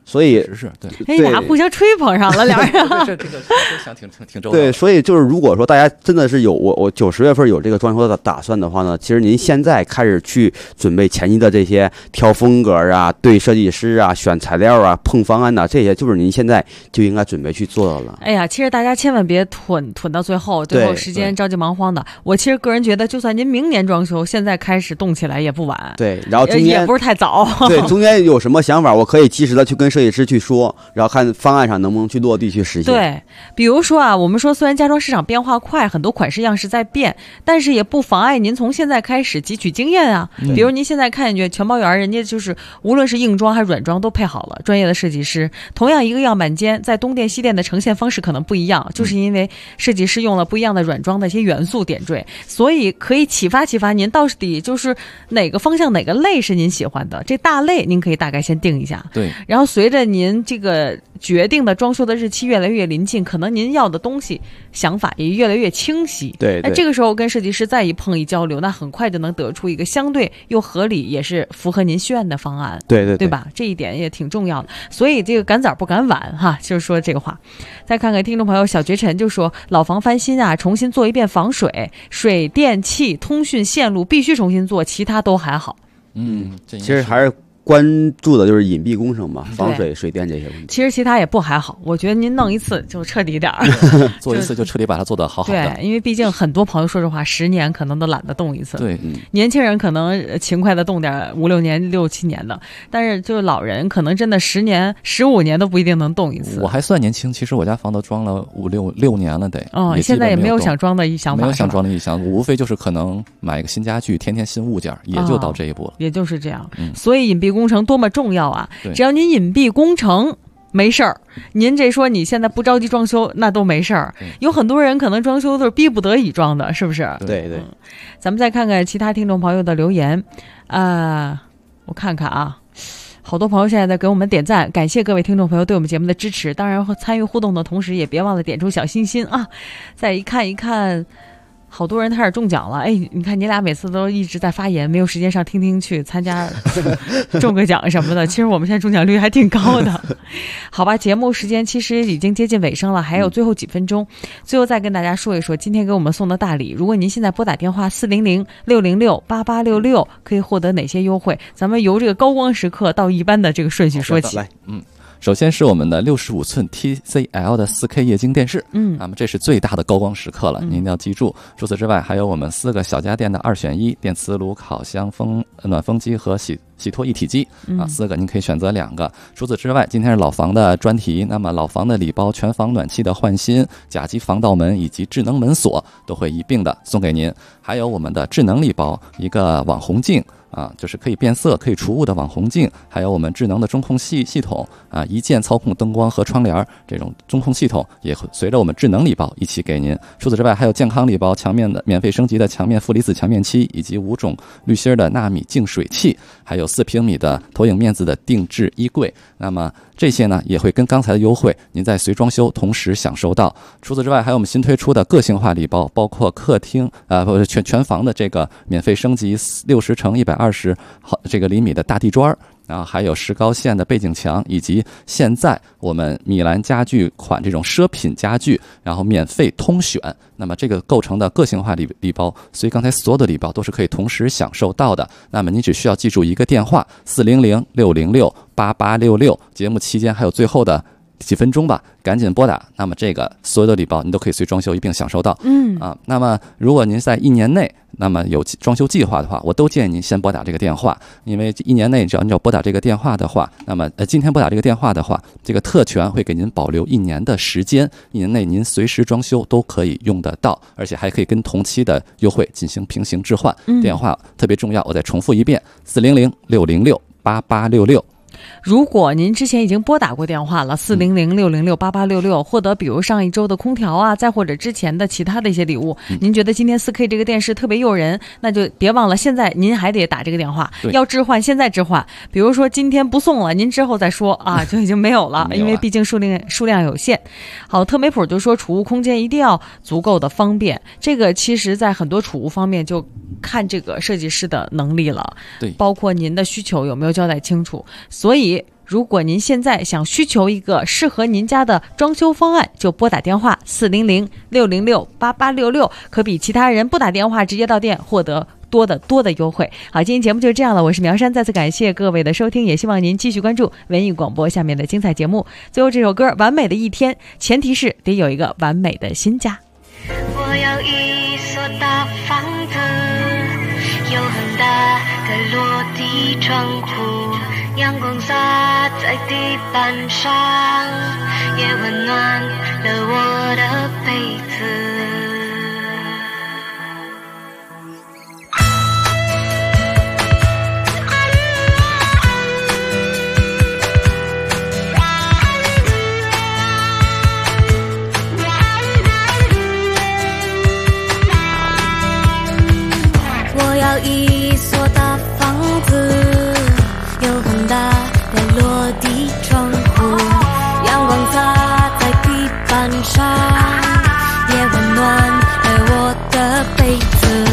所以是对， 哎，俩互相吹捧上了，俩人这想挺周到。 对，所以就是如果说大家真的是有我9、10月份有这个装修的打算的话呢，其实您现在开始去准备前期的这些挑风格啊、对设计师啊、选材料啊、碰方案呐，这些就是您现在就应该准备去做的了。 哎呀，其实大家千万别囤到最后时间着急忙慌的。我其实个人觉得，就算您明年装修，现在开始动起来也不晚。 对，然后中间也不是太早。 对，中间有什么想法，我可以及时的去跟设计师去说，然后看方案上能不能去落地去实现。 对，比如说啊，我们说虽然家装市场变化快，很多款式样式在变，但是也不妨碍您从现在开始汲取经验啊。比如您现在看见全包园，人家就是无论是硬装还是软装都配好了专业的设计师。同样一个样板间，在东电西电的呈现方式可能不一样，就是因为设计师用了不一样的软装的一些元素点缀，所以可以启发您到底就是哪个方向哪个类是您喜欢的，这大类您可以大概先定一下。 对， 然后随着您这个决定的装修的日期越来越临近，可能您要的东西想法也越来越清晰。 对， 那这个时候跟设计师再一碰一交流，那很快就能得出一个相对又合理也是符合您需要的方案。对吧？这一点也挺重要的。所以这个赶早不赶晚哈，就是说这个话。再看看听众朋友小绝尘就说，老房翻新啊，重新做一遍防水、水电气、通讯线路必须重新做，其他都还好。 其实还是关注的就是隐蔽工程嘛，防水、水电这些问题。 其实其他也不还好，我觉得您弄一次就彻底点儿， 做一次就彻底把它做得好好的。 对，因为毕竟很多朋友说实话，10年可能都懒得动一次。 对， 年轻人可能勤快的动点5、6年、6、7年的，但是就是老人可能真的10年、15年都不一定能动一次。 我还算年轻，其实我家房都装了6年了得。 现在也没有想装的想法， 没有想装的意向，无非就是可能买一个新家具，添新物件，也就到这一步了。 也就是这样。所以隐蔽工程多么重要啊！ 对， 只要您隐蔽工程没事儿，您这说你现在不着急装修，那都没事儿。有很多人可能装修都是逼不得已装的，是不是？ 对。 咱们再看看其他听众朋友的留言我看看啊，好多朋友现在在给我们点赞，感谢各位听众朋友对我们节目的支持。当然参与互动的同时，也别忘了点出小心心啊！再一看。好多人开始中奖了，哎，你看你俩每次都一直在发言，没有时间上听去参加中个奖什么的。其实我们现在中奖率还挺高的。好吧，节目时间其实已经接近尾声了，还有最后几分钟。最后再跟大家说一说今天给我们送的大礼。如果您现在拨打电话400-606-8866，可以获得哪些优惠？咱们由这个高光时刻到一般的这个顺序说起。 来， 首先是我们的65寸 TCL 的4K 液晶电视，那么这是最大的高光时刻了，您一定要记住。除此之外，还有我们4个小家电的2选1，电磁炉、烤箱、暖风机和洗脱一体机，4个您可以选择2个。除此之外，今天是老房的专题，那么老房的礼包全房暖气的换新、甲级防盗门以及智能门锁都会一并的送给您，还有我们的智能礼包，一个网红镜。就是可以变色、可以除雾的网红镜，还有我们智能的中控系统一键操控灯光和窗帘，这种中控系统也会随着我们智能礼包一起给您。除此之外，还有健康礼包、墙面的免费升级的墙面负离子墙面漆，以及5种滤芯的纳米净水器，还有4平米的投影面子的定制衣柜。那么这些呢，也会跟刚才的优惠，您在随装修同时享受到。除此之外，还有我们新推出的个性化礼包，包括客厅全房的这个免费升级60×120这个厘米的大地砖，然后还有石膏线的背景墙，以及现在我们米兰家具款这种奢品家具，然后免费通选。那么这个构成的个性化礼包，所以刚才所有的礼包都是可以同时享受到的。那么你只需要记住一个电话400-606-8866，节目期间还有最后的几分钟吧，赶紧拨打。那么这个所有的礼包您都可以随装修一并享受到。那么如果您在1年内那么有装修计划的话，我都建议您先拨打这个电话，因为1年内只要你拨打这个电话的话，那么今天拨打这个电话的话，这个特权会给您保留1年的时间，1年内您随时装修都可以用得到，而且还可以跟同期的优惠进行平行置换。电话特别重要，我再重复一遍：400-606-8866。 如果您之前已经拨打过电话了，400-606-8866，获得比如上一周的空调啊，再或者之前的其他的一些礼物，您觉得今天 4K 这个电视特别诱人，那就别忘了，现在您还得打这个电话，要置换现在置换。比如说今天不送了，您之后再说啊，就已经没有了，因为毕竟数量有限。好，特美普就说储物空间一定要足够的方便，这个其实在很多储物方面就看这个设计师的能力了， 对， 包括您的需求有没有交代清楚。所以如果您现在想需求一个适合您家的装修方案，就拨打电话400-606-8866，可比其他人不打电话直接到店获得多的优惠。好，今天节目就这样了，我是苗山，再次感谢各位的收听，也希望您继续关注文艺广播下面的精彩节目。最后这首歌《完美的一天》，前提是得有一个完美的新家。 我要一所大房子，有很大的落地窗户，阳光洒在地板上，也温暖了我的被子。 我要一所大房子，有很大的落地窗户，阳光洒在地板上，也温暖了我的被子。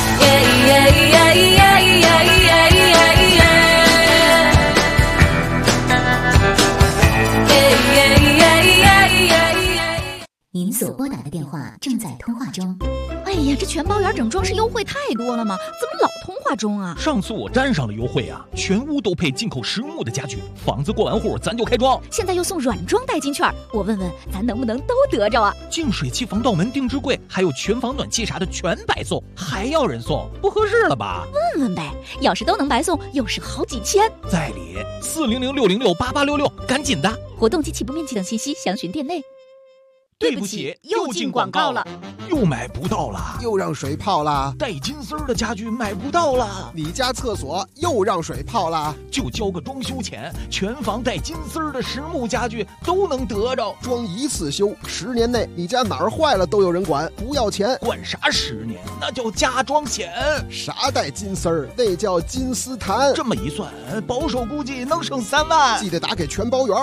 您所拨打的电话正在通话中。 哎呀，这全包圆整装饰优惠太多了吗？怎么老通话中啊？ 上次我沾上了优惠啊，全屋都配进口实木的家具，房子过完户咱就开装。 现在又送软装代金券，我问问咱能不能都得着啊？ 净水器、防盗门、定制柜，还有全房暖气啥的全白送，还要人送，不合适了吧？ 问问呗，要是都能白送，又是好几千。 在理400-606-8866，赶紧的！ 活动及起步面积等信息详询店内。 对不起，又进广告了，又买不到了， 又让水泡了， 带金丝的家具买不到了， 你家厕所又让水泡了， 就交个装修钱，全房带金丝的实木家具都能得着， 装一次修，10年内你家哪儿坏了都有人管，不要钱。 管啥10年？那叫加装险。 啥带金丝儿？那叫金丝檀。 这么一算，保守估计能省3万。 记得打给全包圆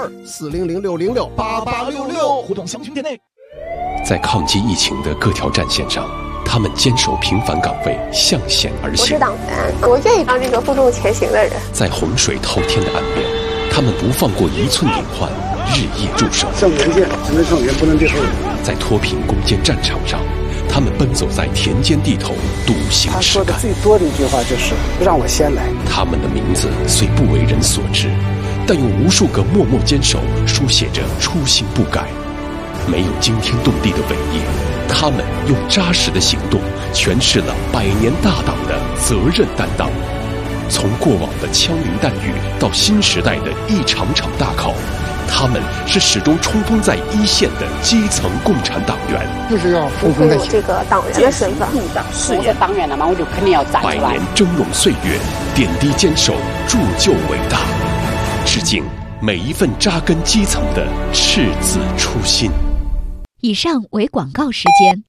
，400-606-8866， 互动详询店内。 在抗击疫情的各条战线上，他们坚守平凡岗位，向险而行。 我是党员，我愿意当这个负重前行的人。 在洪水滔天的岸边，他们不放过1寸隐患，日夜驻守。 上前线只能上前，不能退后。 在脱贫攻坚战场上，他们奔走在田间地头，笃行实干。 他说的最多的一句话就是让我先来。 他们的名字虽不为人所知，但用无数个默默坚守书写着初心不改。没有惊天动地的伟业，他们用扎实的行动诠释了100年大党的责任担当。从过往的枪林弹雨到新时代的一场场大考，他们是始终冲锋在一线的基层共产党员。 就是要冲锋在前。 我这个党员的身份， 我是党员了嘛，我就肯定要站出来。 100年峥嵘岁月，点滴坚守，铸就伟大。致敬每一份扎根基层的赤子初心。 以上为广告时间。